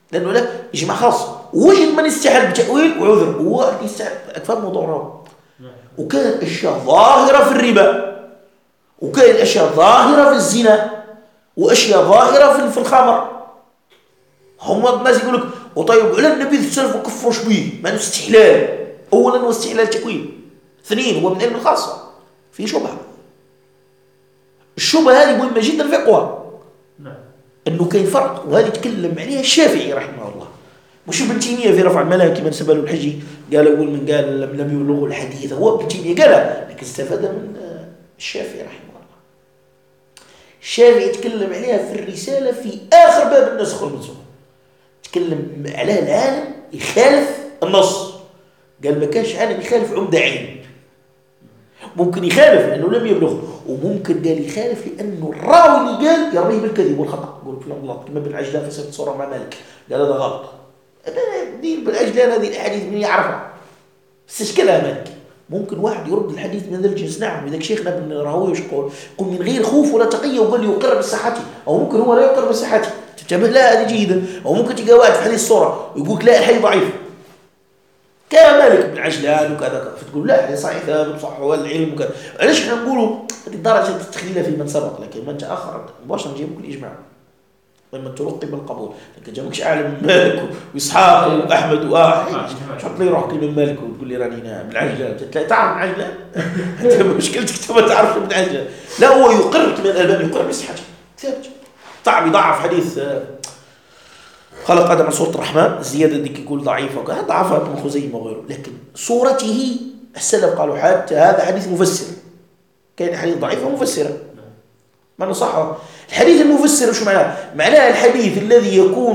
[SPEAKER 2] لأنه لا إجماع خاص. وجد من استحل بتأويل وعذر، هو يستحل أكثر موضوع رابع. وكانت أشياء ظاهرة في الربا، وكانت أشياء ظاهرة في الزنا، وأشياء ظاهرة في الخمر. هم الناس يقول لك وطيب على النبي صلى الله عليه وسلم وكفروا شبيه مع أنه استحلال. أولا هو استحلال تكوين، ثانيا هو من علم الخاصة في شبهة. الشبهة هذه مهمة جدا في فقهها، أنه كاين فرق، وهذه يتكلم عليها الشافعي رحمه الله، مش ابن تيمية في رفع الملام كما نسبة له الحجي قال أول من قال لم يبلغوا الحديث، هو ابن تيمية قالها لكن استفاد من الشافعي رحمه الله. الشافعي يتكلم عليها في الرسالة في آخر باب النسخ والمنسوخ، يتكلم عليها العالم يخالف النص، قال ما كانش عالم يخالف عمدة عين، ممكن يخالف لأنه لم يبلغ، وممكن قال يخالف لأنه الراوي اللي قال يرميه بالكذب والخطأ، يقول في الغلط كما بالعجلان في سيرة صورة مع مالك قال هذا غلط. دين بالعجلان هذه الأحاديث من يعرفها استشكلها مالك. ممكن واحد يرد الحديث من ذا الجنس، نعم إذا شيخنا ابن راهوي وش يقول من غير خوف ولا تقية وقال يقر بصحته، أو ممكن هو لا يقر بصحته تنتبه لا هذه جيدة، أو ممكن تلقى واحد في حديث الصورة ويقول لا الحديث ضعيف كمالك بن عجلان وكذا، فتقول لا الحديث صحيح ثابت صح هو العلم وكذا. علاش احنا نقولوا هذه الدرجة التخليلة في من سبق، لكن من تأخر مباشرة نجيب كل إجماع لما تلقي بالقبول، لكن جابكش أعلم من مالك وإسحاق وأحمد وواحد تحط لي روحك من مالك وتقول لي راني بن عجلان، تعرف بن عجلان أنت مشكلتك تبى تعرف بن عجلان. لا هو يقر كما الألباني يقر بصحته ثابت. طبعا يضعف حديث خلق آدم من صورة الرحمن، الزيادة ديك يقول ضعيفة وكذا ضعفها ابن خزيمة وغيره، لكن صورته السلف قالوا حتى هذا حديث مفسر، كان حديث ضعيفة مفسرة ما صح. الحديث المفسر شو معناه؟ معناه الحديث الذي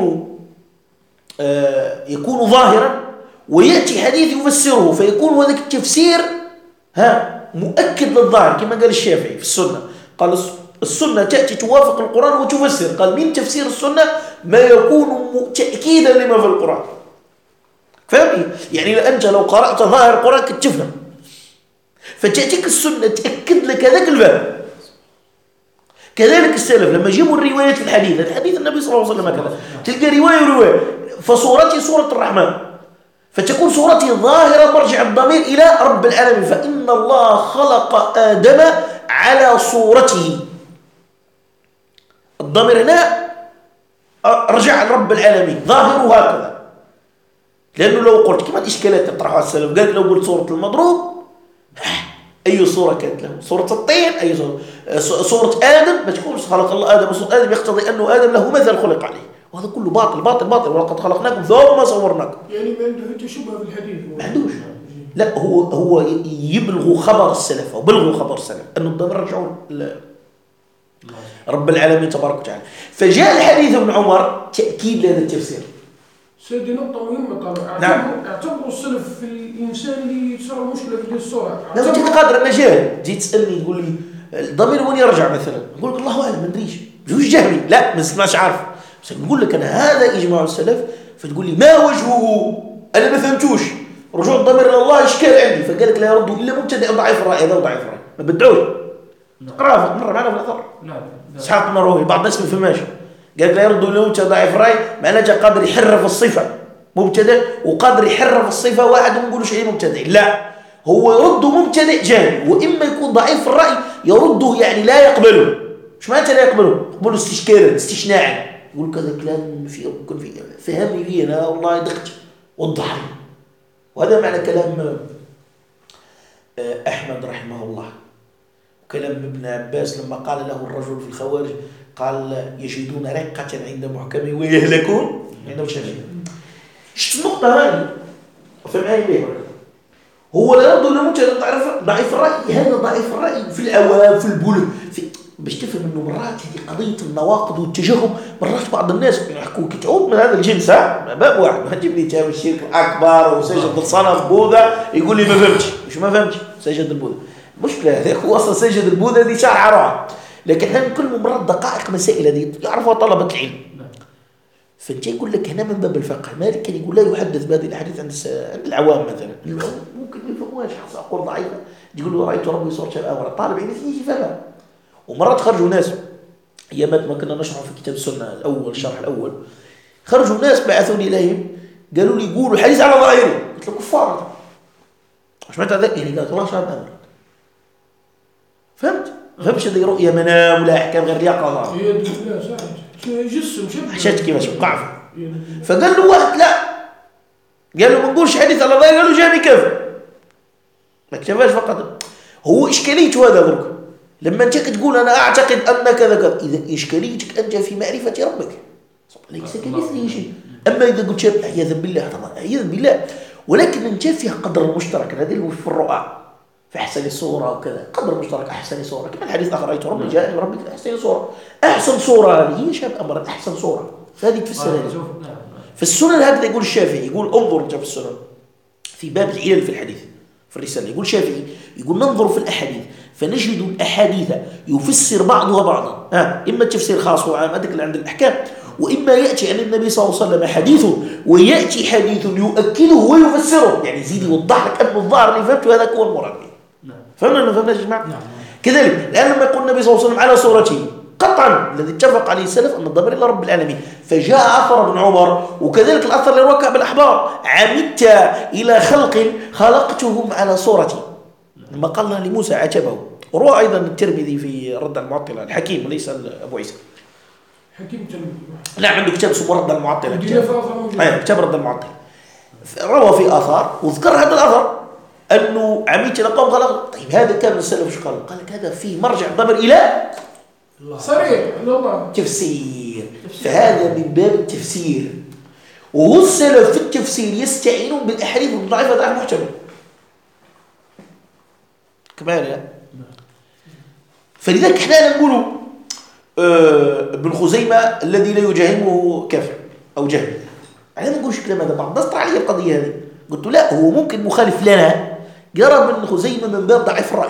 [SPEAKER 2] يكون ظاهرا ويأتي حديث يفسره، فيكون هذاك التفسير مؤكد للظاهر كما قال الشافعي في السنة، قال السنة تأتي توافق القرآن وتفسر، قال من تفسير السنة ما يكون تأكيدا لما في القرآن. فهمني؟ يعني أنت لو قرأت ظاهر القرآن كنت تفهم، فتأتيك السنة تأكد لك هذاك الباب. كذلك السلف لما يجيبوا الروايات في الحديث النبي صلى الله عليه وسلم كذا، تلقى رواية فصورته صورة الرحمن، فتكون صورته ظاهرة مرجع الضمير إلى رب العالمين، فإن الله خلق آدم على صورته، الضمير هنا رجع لرب العالمين ظاهره هكذا. لأنه لو قلت كما الإشكالات تطرحها السلف، قال لو قلت صورة المضروب أي صورة كانت له؟ صورة الطين، أي صورة آدم ما تكونش خلق الله آدم صورة آدم، يقتضي أنه آدم له مثل خلق عليه، وهذا كله باطل باطل باطل، ولقد خلقناكم ثم صورناكم.
[SPEAKER 1] يعني ما عنده حتى شبهة في الحديث،
[SPEAKER 2] ما عندوش. لا هو يبلغ خبر السلف، أو بلغوا خبر السلف أنه الضمير رجعوا رب العالمين تبارك وتعالى. فجاء الحديث ابن عمر تأكيد لهذا التفسير.
[SPEAKER 1] سيدي نقطة مهمة طبعا.
[SPEAKER 2] نعم.
[SPEAKER 1] اعتبروا السلف في الإنسان اللي تصير مشكلة في الصورة.
[SPEAKER 2] لو جيت قادر أنا جاهل، جيت تسألني تقول لي الضمير وين يرجع مثلا، نقول لك الله أعلم ما ندريش، جوش جهلي لا مش عارف، بس نقول لك أنا هذا إجماع السلف، فتقول لي ما وجهه أنا ما فهمتوش، رجوع الضمير إلى الله إشكال عندي، فقال لك لا يرد إلا مبتدئ ضعيف الرأي، هذا ضعيف الرأي ما بدعوش. تقرأها مرة معنا في الأثر إسحاق بن راهويه بعض الناس ما فهماش، قال لا يرد إلا مبتدئ ضعيف الرأي، معناه جا قادر يحرف الصفة مبتدئ وقادر يحرف الصفة واحد وما نقولوش أي مبتدئ، لا هو يرد مبتدئ جاهل، وإما يكون ضعيف الرأي يرده يعني لا يقبله. مش معناته لا يقبله، يقبله استشكالا استشناعا، يقول كذا كلام يكون فيه فهمني فيه أنا والله دقت وضح لي. وهذا معنى كلام أحمد رحمه الله، وكلام ابن عباس لما قال له الرجل في الخوارج قال يجدون رقة عند محكمه ويهلكون عند مشابهه. شفت النقطة هذه فهم هاي ليه؟ هو لا يرضى لهم ضعيف الرأي، هذا ضعيف الرأي في الأواب في البلد باش تفهم انه مرات هذه قضية النواقض والتجهم، مرات بعض الناس يحكوا كتعود من هذا الجنس باب واحد ما تجيب لي تام الشرك الأكبر وسجد الصنم بوذا يقول لي ما فهمتش، مش ما فهمتش سجد البوذا، مشكلة هذا هو أصلا سجد البوذا دي شرح روعة، لكن احنا نتكلم مرات دقائق مسائل هذه يعرفها طلبة العلم. فانت يقول لك هنا من باب الفقه، مالك كان يقول لا يحدث بهذه الاحاديث عند العوام مثلا، ممكن ما يفهموهاش، اقول ضعيفه يقول له رايت ربي صورة شباب، طالب علم يجي يفهمها. ومرات خرجوا ناس ايامات ما كنا نشرح في كتاب السنه الاول الشرح الاول، خرجوا ناس بعثوني إليهم قالوا لي قولوا الحديث على ظاهره، قلت له كفار. سمعت هذا يعني قال الله شاهد أمر. فهمت؟ فهمش هذه رؤية منام ولا أحكام غير يقظة.
[SPEAKER 1] هي لا صح جسم شبه.
[SPEAKER 2] حشات كيفاش وقع. فقال له واحد لا، قال له ما نقولش حديث على ظاهره، قال له جامي كيف ما كتبهاش فقط. هو إشكاليته هذا درك لما أنت تقول أنا أعتقد أن كذا كذا، إذا إشكاليتك أنت في معرفة ربك ليس كمثله شيء. أما إذا قلت شيء عياذا بالله طبعا عياذا بالله، ولكن أنت فيها قدر المشترك. هذا اللي في الرؤى في أحسن صورة وكذا، قدر مشترك أحسن صورة. كما الحديث الآخر رأيت ربي جاء ربك أحسن صورة. أحسن صورة هذه هي شاب أمر أحسن صورة، فهذه تفسر هذه. في السنن هكذا يقول الشافعي، يقول انظر أنت في السنن في باب العلل في الحديث في الرسالة، يقول الشافعي يقول ننظر في الأحاديث فنجد الأحاديث يفسر بعضها بعضا، إما تفسير خاص وعام هذاك اللي عند الأحكام، وإما يأتي عن النبي صلى الله عليه وسلم حديث ويأتي حديث يؤكده ويفسره، يعني يزيد يوضح لك أن الظاهر اللي فهمته هذا هو المراد. فهمنا يا جماعة؟ كذلك الآن لما يقول النبي صلى الله عليه وسلم على صورته، قطعا الذي اتفق عليه السلف أن الضمير إلى رب العالمين. فجاء أثر ابن عمر وكذلك الأثر اللي رواه كعب الأحبار، عمدت إلى خلق خلقتهم على صورتي، لما قالنا لموسى عجبه. وروى أيضا الترمذي في رد المعطلة، الحكيم وليس أبو عيسى،
[SPEAKER 1] حكيم ترمذي.
[SPEAKER 2] نعم عنده كتاب اسمه رد المعطلة، كتاب رد المعطلة. روى في آثار وذكر هذا الأثر أنه عمدت إلى قوم خلق. طيب هذا كان السلف ايش قال؟ قال لك هذا فيه مرجع الضمير إلى
[SPEAKER 1] صريح الله
[SPEAKER 2] تفسير، فهذا من باب التفسير. وهو السلف في التفسير يستعينون بالأحاديث الضعيفة ضعف محتمل كمان لا. فلذلك احنا نقول ابن خزيمة الذي لا يجاهمه كافر أو جهل، احنا ما نقولش كلام هذا. بعض نصر عليه القضية هذه، قلت له لا، هو ممكن مخالف لنا يرى ابن خزيمة من باب ضعيف الرأي،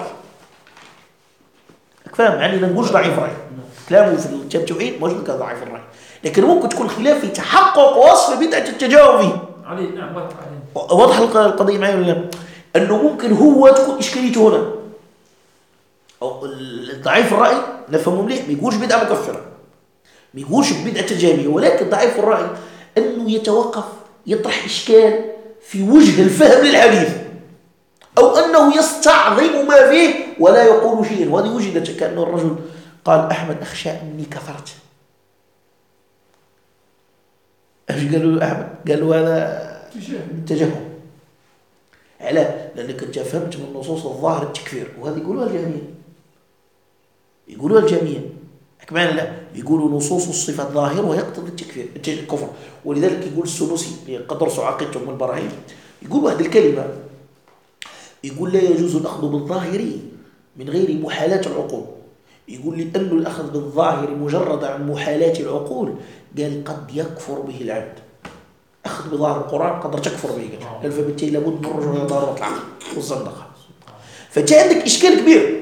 [SPEAKER 2] فاهم يعني؟ ما نقولش ضعيف الرأي، كلامه في الكتاب التوحيد موجود كضعيف الرأي، لكن ممكن تكون خلاف في تحقق وصف بدعة التجاوب فيه.
[SPEAKER 3] عليه نعم
[SPEAKER 2] واضح القضية معي ولا لا؟ أنه ممكن هو تكون إشكاليته هنا، أو ضعيف الرأي نفهمه مليح، ما يقولش بدعة مكفرة، ما يقولش بدعة تجامية، ولكن ضعيف الرأي أنه يتوقف يطرح إشكال في وجه الفهم للحديث، أو أنه يستعظم ما فيه ولا يقول شيئا. وهذه وجدت كأنه الرجل قال أحمد أخشى أني كفرت. ايش قالوا له أحمد؟ قالوا هذا تجهم. علاه؟ لأنك أنت فهمت من نصوص الظاهر التكفير، وهذه يقولوها الجميع كمان لا، يقولوا نصوص الصفات ظاهر ويقتضي التكفير الكفر. ولذلك يقول السنوسي قدر عقيدته من البراهين، يقول هذه الكلمة، يقول لا يجوز الأخذ بالظاهر من غير محالات العقول. يقول لأن الأخذ بالظاهر مجرد عن محالات العقول قال قد يكفر به العبد. أخذ بظاهر القرآن قدر تكفر به، قال فبالتالي لابد من الرجوع إلى ضرورة العقل والزندقة. فجاء عندك إشكال كبير.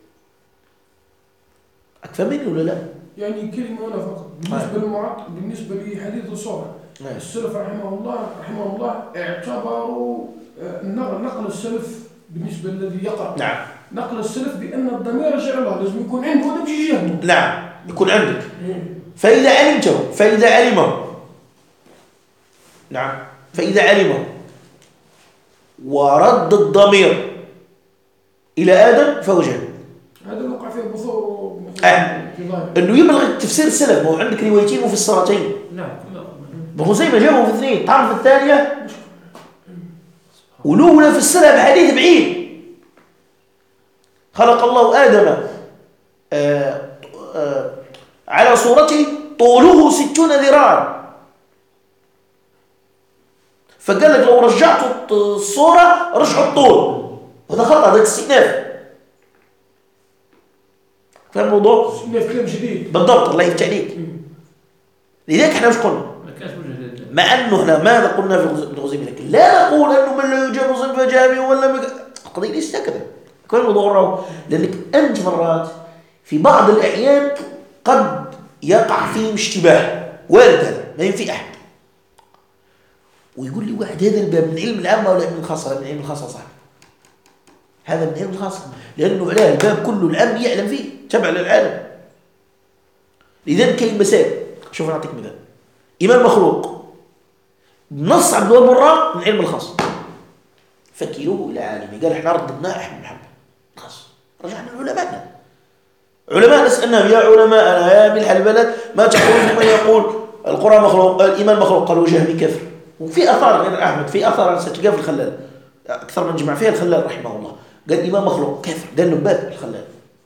[SPEAKER 2] أكفهمني ولا لا؟
[SPEAKER 1] يعني كلمة هنا فقط بالنسبة لحديث الصورة، السلف رحمه الله اعتبروا نقل السلف بالنسبة للذي يقرأ،
[SPEAKER 2] نعم،
[SPEAKER 1] نقل السلف بأن الضمير يرجع الله، لازم يكون عنده ولا بيجي جهله.
[SPEAKER 2] نعم، يكون عندك. فإذا علمه نعم، فإذا علمه ورد الضمير إلى آدم فهو جهل.
[SPEAKER 1] هذا اللي وقع فيه بثور
[SPEAKER 2] انه يبلغ تفسير السلف. ما هو عندك روايتين ومفسرتين.
[SPEAKER 3] نعم،
[SPEAKER 2] ما هو زي ما جابوا في اثنين، طعن في الثانيه ولولا في السلف بحديث بعيد. خلق الله آدم على صورته طوله 60 ذراعا، فقال لك لو رجعت الصورة رجعوا الطول، وهذا خطأ، هذا استئناف. فاهم الموضوع؟
[SPEAKER 1] استئناف كلام جديد
[SPEAKER 2] بالضبط، الله يفتح عليك. لذلك احنا مش قلنا مع انه احنا ماذا قلنا في ابن خزيمة، لكن لا نقول انه من لا يجاب صنف جامي ولا القضية ليست هكذا. كل الموضوع لانك انت مرات في بعض الاحيان قد يقع فيه اشتباه، وارد هذا ما ينفي احد. ويقول لي واحد هذا الباب من علم العامة ولا من الخاصة؟ من علم الخاصة صح، هذا من علم الخاصة، لأنه عليه الباب كله العام يعلم فيه تبع للعالم. لذلك كاين مسائل، شوف نعطيك مثال، إيمان مخلوق نص عبد الوهاب الراء من علم الخاص، فكيروه إلى عالمي. قال إحنا رددناه أحمد محمد خلاص، رجعنا لعلمائنا. علماء نسألناهم يا علماءنا يا ملح البلد ما تقول من يقول القرآن مخلوق الإيمان مخلوق؟ قالوا جهمي كفر. وفي أثار غير أحمد، في أثار ستلقاها في الخلال أكثر من جمع فيها الخلال رحمه الله، قال الإيمان مخلوق كفر، قال له باب الخلال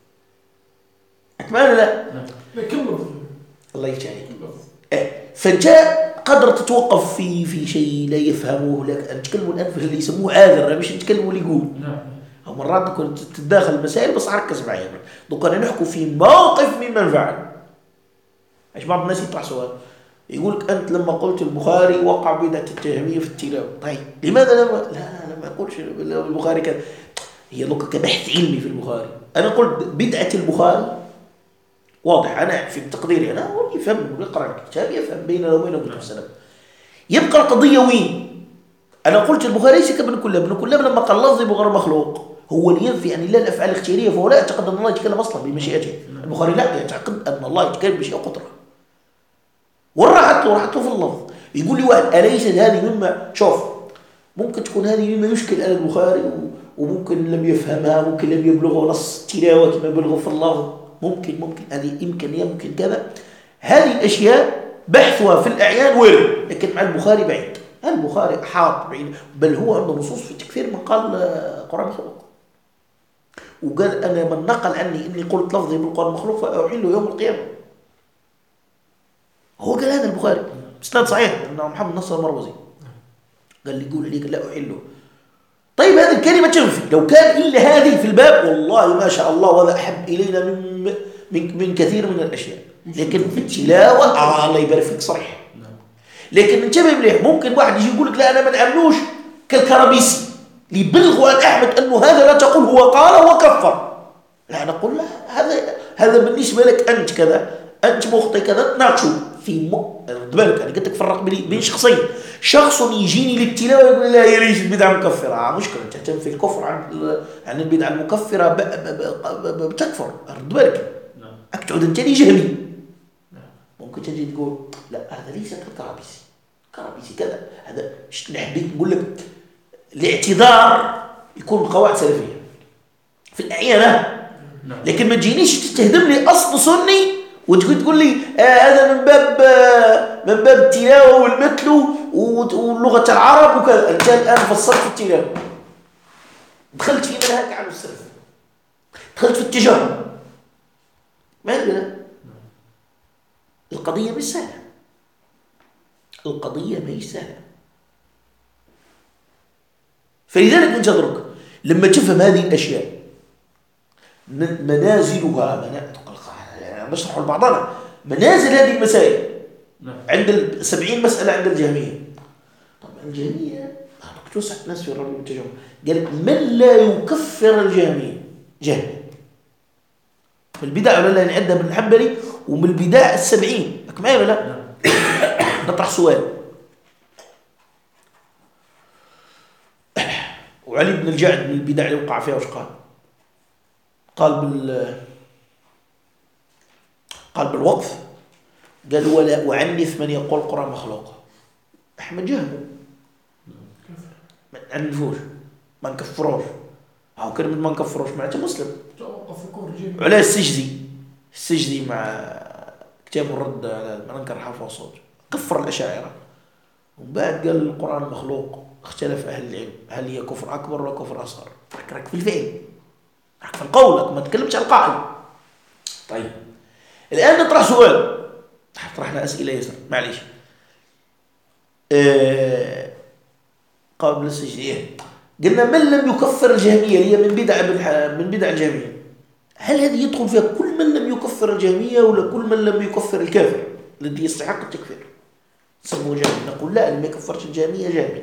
[SPEAKER 2] أكمل لا الله يجعل. فجاء قدر تتوقف في شيء لا يفهموه لك أن تكلموا الآن في اللي يسموه عاذر، مش تكلموا اللي يقول. أو مرات كنت تتداخل المسائل بس ركز معي. دوك أنا نحكوا في موقف ممن فعل. إيش بعض الناس يطرح سؤال يقول لك أنت لما قلت البخاري وقع بدعة الجهمية في التلاوة، طيب لماذا لما أقولش البخاري كذا؟ هي دوك كبحث علمي في البخاري. أنا قلت بدعة البخاري واضح، أنا في تقديري أنا هو يفهم ويقرأ الكتاب يفهم بيننا وبين كتب السلف. يبقى القضية وين؟ أنا قلت البخاري ليس كابن كلاب. ابن كلاب لما قال لفظي بغير مخلوق هو اللي ينفي عن الله الأفعال الاختيارية، فهو لا يعتقد أن الله يتكلم أصلا بمشيئته. البخاري لا يعتقد أن الله يتكلم بمشيئة قدرة، وراحته في اللفظ. يقول لي واحد أليست هذه مما شوف ممكن تكون هذه مما يشكل على البخاري وممكن لم يفهمها، ممكن لم يبلغه نص تلاوة كما يبلغه في اللفظ، ممكن هذه يمكن كذا. هذه الأشياء بحثها في الأعيان وارد، لكن مع البخاري بعيد. البخاري أحاط بعيد، بل هو عنده نصوص في التكفير من قال قرآن مخلوق، وقال أنا من نقل عني إني قلت لفظي بالقرآن مخلوق فأحله يوم القيامة. هو قال هذا البخاري إسناد صحيح أنه محمد نصر المروزي قال لي يقول عليك لا أحله. طيب هذه الكلمة تنفي لو كان إلا هذه في الباب والله ما شاء الله وهذا أحب إلينا من كثير من الأشياء، لكن في التلاوة الله يبارك فيك صريح. لكن انتبه مليح، ممكن واحد يجي يقول لك لا أنا ما نأمنوش كالكرابيسي اللي بلغوا عن أحمد أنه هذا لا تقول هو قال وكفر، لا نقول لا هذا بالنسبة لك أنت كذا، أنت مخطئ كذا، تناقشوا في بالك. أنا قلت لك فرق بين شخصين، شخص يجيني للتلاوة يقول لا هي ليست بدعة مكفرة، مشكلة أنت تنفي الكفر عن البدعة المكفرة بتكفر. رد بالك أكتعد أنت لي جهمي. ممكن تجي تقول لا هذا ليس كرابيسي كذا، هذا نحب نقول لك الاعتذار يكون قواعد سلفية في الأعيانة، لكن ما تجينيش تهدم لي أصل سني وتقول لي هذا من باب التلاوة والمثل ولغة العرب وكذا. أنت الآن فصلت في التلاوة، دخلت في منهج عن السلف، دخلت في التجارة، ما أدري. القضية مش سهلة، القضية ما هي سهلة. فلذلك أنت أدرك لما تفهم هذه الأشياء منازلها نشرح لبعضنا منازل هذه المسائل. عند 70 مسألة عند الجهمية. طبعا الجهمية توسع الناس في الرجل والتجمع، قال من لا يكفر الجهمية جهمي من البدع ولا لا عندها ابن الحنبلي ومن البدع 70 معي ولا لا؟ نطرح سؤال. وعلي بن الجعد من البدع اللي وقع فيها وش قال بالوقف، قال ولا أعنف من يقول القرآن مخلوق. أحمد جهمه ما نعنفوش ما نكفروش، أو كلمة ما نكفروش معناته مسلم. وعلى السجدي مع كتاب الرد على من أنكر حرف وصوت كفر الأشاعرة، وبعد قال القرآن مخلوق. اختلف أهل العلم هل هي كفر أكبر ولا كفر أصغر. رك في الفعل، رك في القول، ما تكلمش عن القائل. طيب الآن نطرح سؤال، طرحنا أسئلة يسر معليش. قبل السجدية قلنا من لم يكفر الجهمية اللي هي من بدع الجهمية، هل هذه يدخل فيها كل من لم يكفر الجهمية ولا كل من لم يكفر الكافر الذي يستحق التكفير سموه جهمي؟ نقول لا، اللي ما يكفرش الجهمية جهمي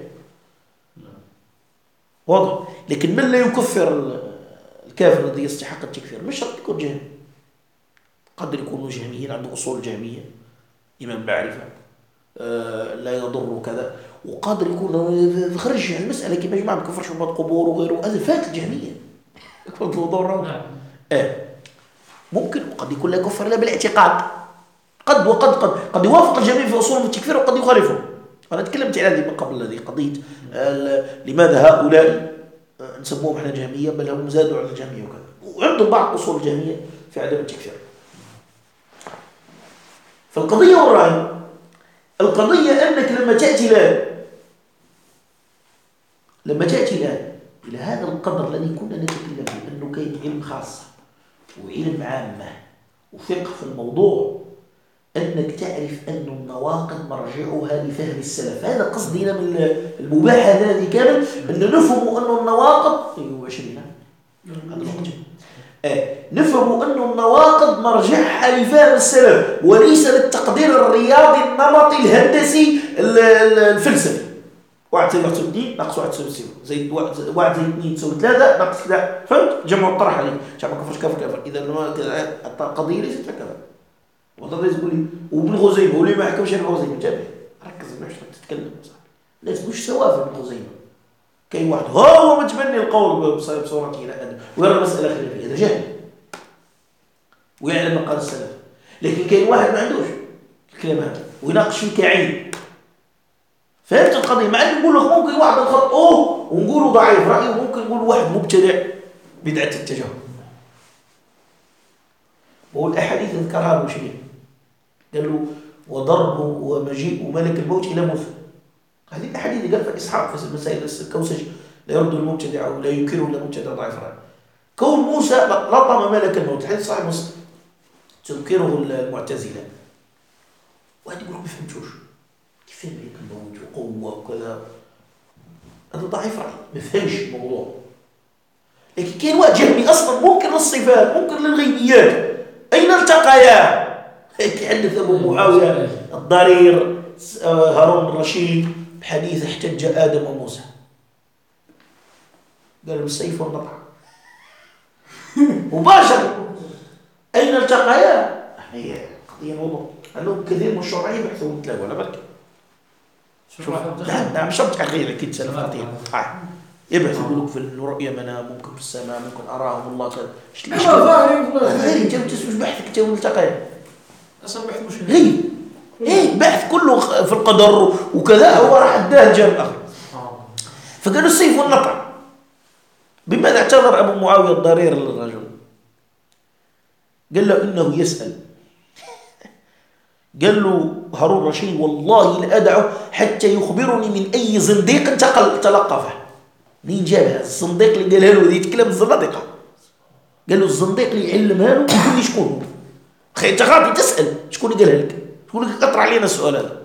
[SPEAKER 2] واضح. لكن من لا يكفر الكافر الذي يستحق التكفير مش شرط يكون جهمي، قد يكونوا جهميين عنده أصول جهمية إمام معرفة لا يضر كذا، وقادر يكون خرج عن المسألة كما جماعة بكفرش بعض قبور وغيره، هذا فات الجهمية ممكن، وقد يكون لا يكفر لا بالاعتقاد، قد يوافق الجميع في أصول التكفير وقد يخالفه. أنا تكلمت على هذه من قبل، هذه قضية لماذا هؤلاء نسموهم احنا جهمية، بل هم زادوا على الجهمية وكذا، وعندهم بعض أصول الجهمية في عدم التكفير. فالقضية والرأي، القضية أنك لما تأتي الآن إلى هذا القدر الذي كنا نتكلم فيه، أنه كاين علم خاصة وعلم عامة وفقه في الموضوع، أنك تعرف أن النواقض مرجعها لفهم السلف. هذا قصدنا من المباحة هذه كامل، أن نفهم أن النواقض نفهم أن النواقض مرجعها لفهم السلف وليس للتقدير الرياضي النمطي الهندسي الفلسفي. 1 + 2 ناقص 1 تساوي 0، زائد 1 زائد 2 تساوي 3 ناقص كذا. فهمت؟ جمع الطرح عليه عشان ما كفرش كفر. إذا القضية ليست هكذا. وتقدر تقول لي وابن خزيمة وليه ما يحكمش ابن خزيمة؟ انتبه، ركز مش تتكلم صح. لازم مش سواء في ابن خزيمة. كاين واحد هو متبني القول بصورته إلى أن ويرى المسألة خلافية، هذا جهل ويعلم مقال السلف. لكن كاين واحد ما عندوش الكلام هذا ويناقش فيه كعين. فهمت القضية؟ مع أن نقول لك ممكن واحد نخطئوه ونقوله ضعيف رأيه، وممكن نقول واحد مبتدع بدعة التجاهل. والأحاديث ذكرها المشرك، قال له وضرب ومجيء ملك الموت إلى موسى. هذه الأحاديث اللي قال في إسحاق في مسائل الكوسج لا يرد المبتدع ولا ينكره إلا مبتدع ضعيف رأيه. كون موسى لطم ملك الموت، الحديث صحيح مسلم تذكره المعتزلة. واحد يقول لك ما فهمتوش كيف ملك الموت وقوة وكذا، هذا ضعيف رأي ما فهمش الموضوع. لكن كاين واحد جهمي أصلا ممكن للصفات ممكن للغيبيات. أين التقيا؟ يحدث أبو معاوية الضرير هارون الرشيد بحديث احتج آدم وموسى، قال بالسيف والنطع مباشرة. أين التقيا؟ هي قضية موضوع أنه كثير من الشرعيين يبحثون تلاقوا على بالك. نعم شرط حقيقي أكيد سلف خطير. يبحث يقولك في الرؤية منام، ممكن في السماء، ممكن أراهم الله كذا. غير أنت مش بحثك تو التقيا
[SPEAKER 3] أصلا بحث مش
[SPEAKER 2] غير بحث كله في القدر وكذا، هو راح أداه الجانب الآخر. فقالوا السيف والنطع. بماذا اعتذر أبو معاوية الضرير للرجل؟ قال له إنه يسأل. قال له هارون رشيد والله لأدعه حتى يخبرني من أي زنديق تلقفه. مين جابها؟ الزنديق اللي قالها له يتكلم الزنادقة. قال له الزنديق اللي يعلمها له يقول لي شكون. أخي أنت غادي تسأل شكون اللي قالها لك؟ شكون اللي أطرح علينا السؤال هذا؟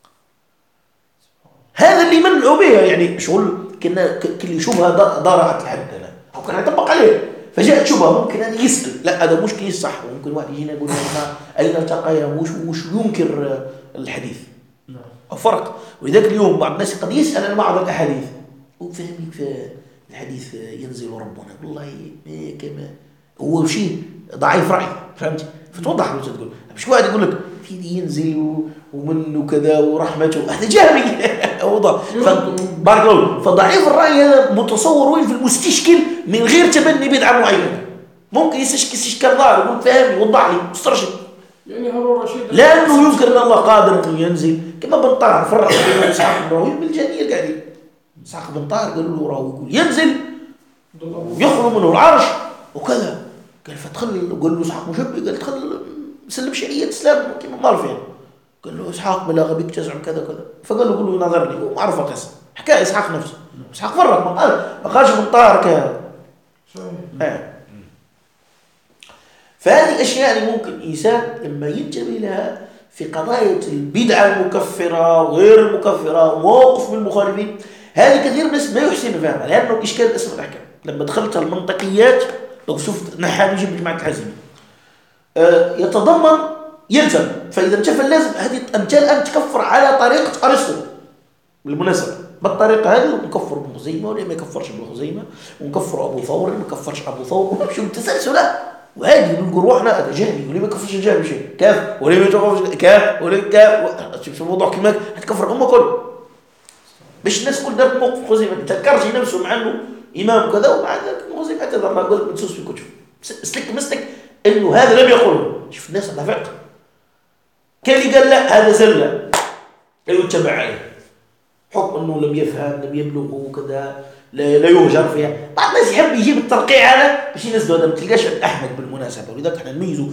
[SPEAKER 2] هذا اللي منعوا بها، يعني شغل كل شبهة ضارعت الحد هنا أو كان يطبق عليه، فجاءت شبهة ممكن هذا يسأل، لا هذا مشكل صح. وممكن واحد يجينا يقول لنا أين التقيا وش ينكر الحديث أو فرق. ولذلك اليوم بعض الناس قد يسأل عن بعض الأحاديث وفهمك في الحديث ينزل ربنا، والله كما هو شيء ضعيف رأي، فهمت؟ فتوضح له تقول مش واحد يقول لك في ينزل ومنه كذا ورحمته، هذا جاهلي وضع. بارك الله. فضعيف الرأي هذا متصور وين في المستشكل من غير تبني بدعة معينة. ممكن يستشكل ظاهر يقول فهمني وضح لي مسترشد.
[SPEAKER 1] يعني هارون الرشيد
[SPEAKER 2] لأنه يمكن أن الله قادر أن ينزل كما بن طاهر فرق بين إسحاق بن راهويه بالجانية قاعدين. إسحاق بن طاهر قالوا له راهو يقول ينزل يخرج منه العرش وكذا. قال فدخل قال له إسحاق مشبه، قال دخل سلم شرعية إسلام كما مال فين. قال له إسحاق بلاغ بك تزعم كذا كذا. فقال له قل له نظرني ومعرفة قصة حكى إسحاق نفسه. إسحاق فرق ما قالش بن طاهر كذا. فهذه أشياء اللي ممكن الإنسان لما ينتبه لها في قضايا البدعة المكفرة وغير المكفرة وموقف من المخالفين، هذه كثير من الناس ما يحسن فهمها لأنه إشكال اسم الأحكام. لما دخلت المنطقيات لو شفت نحامي يجيب جماعة الحزمي يتضمن يلزم، فإذا انتفى اللازم هذه أنت الآن تكفر على طريقة أرسطو بالمناسبة. بالطريقة هذه نكفر ابن خزيمة ولا ما يكفرش ابن خزيمة، ونكفر أبو ثور ما يكفرش أبو ثور، ونمشي بالتسلسل. وهذه نقول روحنا هذا جهمي وليه ما يكفرش الجهمي شيء كاف وليه ما يكفرش كاف وليه كاف. شوف الموضوع كما هتكفر الأمة كله باش الناس كل دارت موقف خزيمة تذكرش نفسه مع أنه إمام كذا ومع ذلك خزيمة اعتذر ما قال منسوس في الكتب سلك مسلك إنه هذا لم يقوله. شوف الناس على فقه كان اللي قال لا هذا زلة لا يتبع عليه حكم أنه لم يفهم لم يبلغ وكذا لا يهجر فيها. بعض الناس يحب يجيب الترقيع هذا باش ينزلوا هذا. ما تلقاش أحمد بالمناسبة، ولذلك احنا نميزه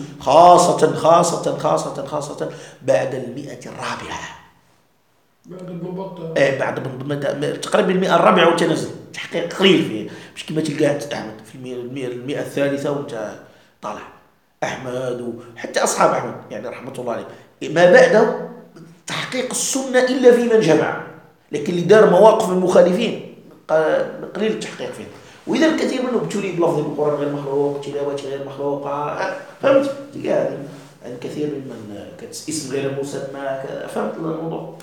[SPEAKER 2] خاصة بعد 100 الرابعة.
[SPEAKER 1] بعد ابن بطة.
[SPEAKER 2] بعد تقريبا 100 وتنزل تحقيق قليل فيه، مش كما تلقاه أحمد في 100 الثالثة وانت طالع. أحمد وحتى أصحاب أحمد يعني رحمة الله عليه ما بعده تحقيق السنة إلا في من جمع، لكن اللي دار مواقف المخالفين قليل التحقيق فيه. وإذا الكثير منه ابتلي بلفظ القرآن غير مخلوق، تلاوة غير مخلوقة، فهمت؟ يعني الكثير من اسم غير مسمى، فهمت الموضوع؟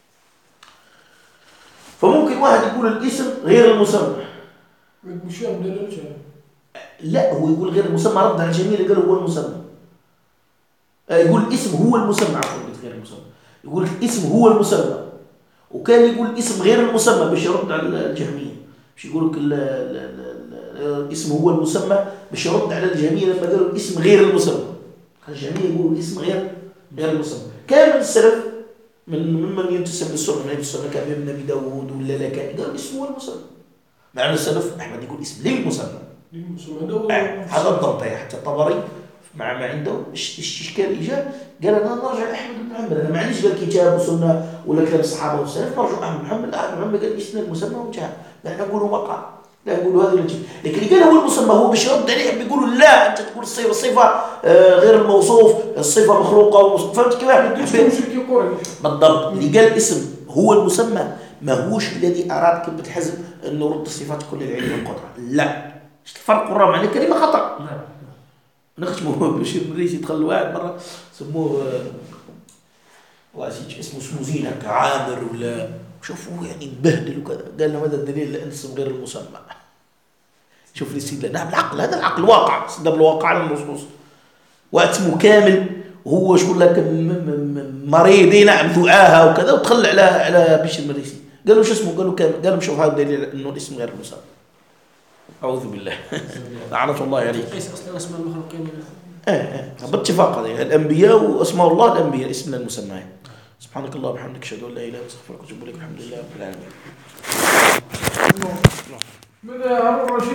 [SPEAKER 2] فممكن واحد يقول الاسم غير المسمى.
[SPEAKER 1] مش دلالة.
[SPEAKER 2] لا هو يقول غير المسمى، رد على الجميع اللي قالوا هو المسمى. يقول الاسم هو المسمى، عفوا غير المسمى. يقول الاسم هو المسمى، وكان يقول الاسم غير المسمى باش يرد على الجهمية، باش يقول لك الاسم هو المسمى باش يرد على الجهمية لما قالوا الاسم غير المسمى. الجهمية يقولوا الاسم غير المسمى. كان من السلف ممن ينتسب للسنة من السنة كابن ابي داوود ولا لك قال الاسم هو المسمى. مع السلف احمد يقول اسم للمسمى. هذا الضبط حتى الطبري مع ما عنده الاشكال اجا قال انا نرجع احمد بن محمد، انا ما عنديش قال كتاب وسنه ولا كلام الصحابه والسلف، نرجع احمد بن محمد. احمد بن محمد قال اسم المسمى وانتهى، لا نقولوا مقال، لا نقولوا هذا الوجه. لكن قال هو المسمى هو باش يرد عليه بيقولوا لا انت تقول الصفه غير الموصوف، الصفه مخلوقه، فهمت كيف بالضبط. اللي قال الاسم هو المسمى ما هوش الذي اراد كلمه حزم انه يرد الصفات كل العلم والقدره، لا. الفرق قرام على كلمه خطا. نختموا بشير مريسي دخل واحد مرة سموه والله نسيت اسمه زينة عامر ولا شوفوا يعني مبهدل وكذا. قال له ماذا الدليل لأن اسم غير المسمى؟ شوف لي سيد نعم العقل، هذا العقل واقع سد بالواقع على النصوص. واسمه كامل وهو شو لك مريض نعم ذؤاها وكذا، وتخلى على بشير مريسي. قال له شو اسمه؟ قال له كامل. قال له شوف هذا الدليل انه الاسم غير المسمى. أعوذ بالله لعنة الله عليه.
[SPEAKER 3] قيس أصلا اسماء المخلوقين.
[SPEAKER 2] باتفاق هذه الأنبياء وأسماء الله الأنبياء اسم المسمى. سبحانك الله وبحمدك أشهد أن لا إله إلا أنت أستغفرك وأتوب إليك. الحمد لله رب العالمين.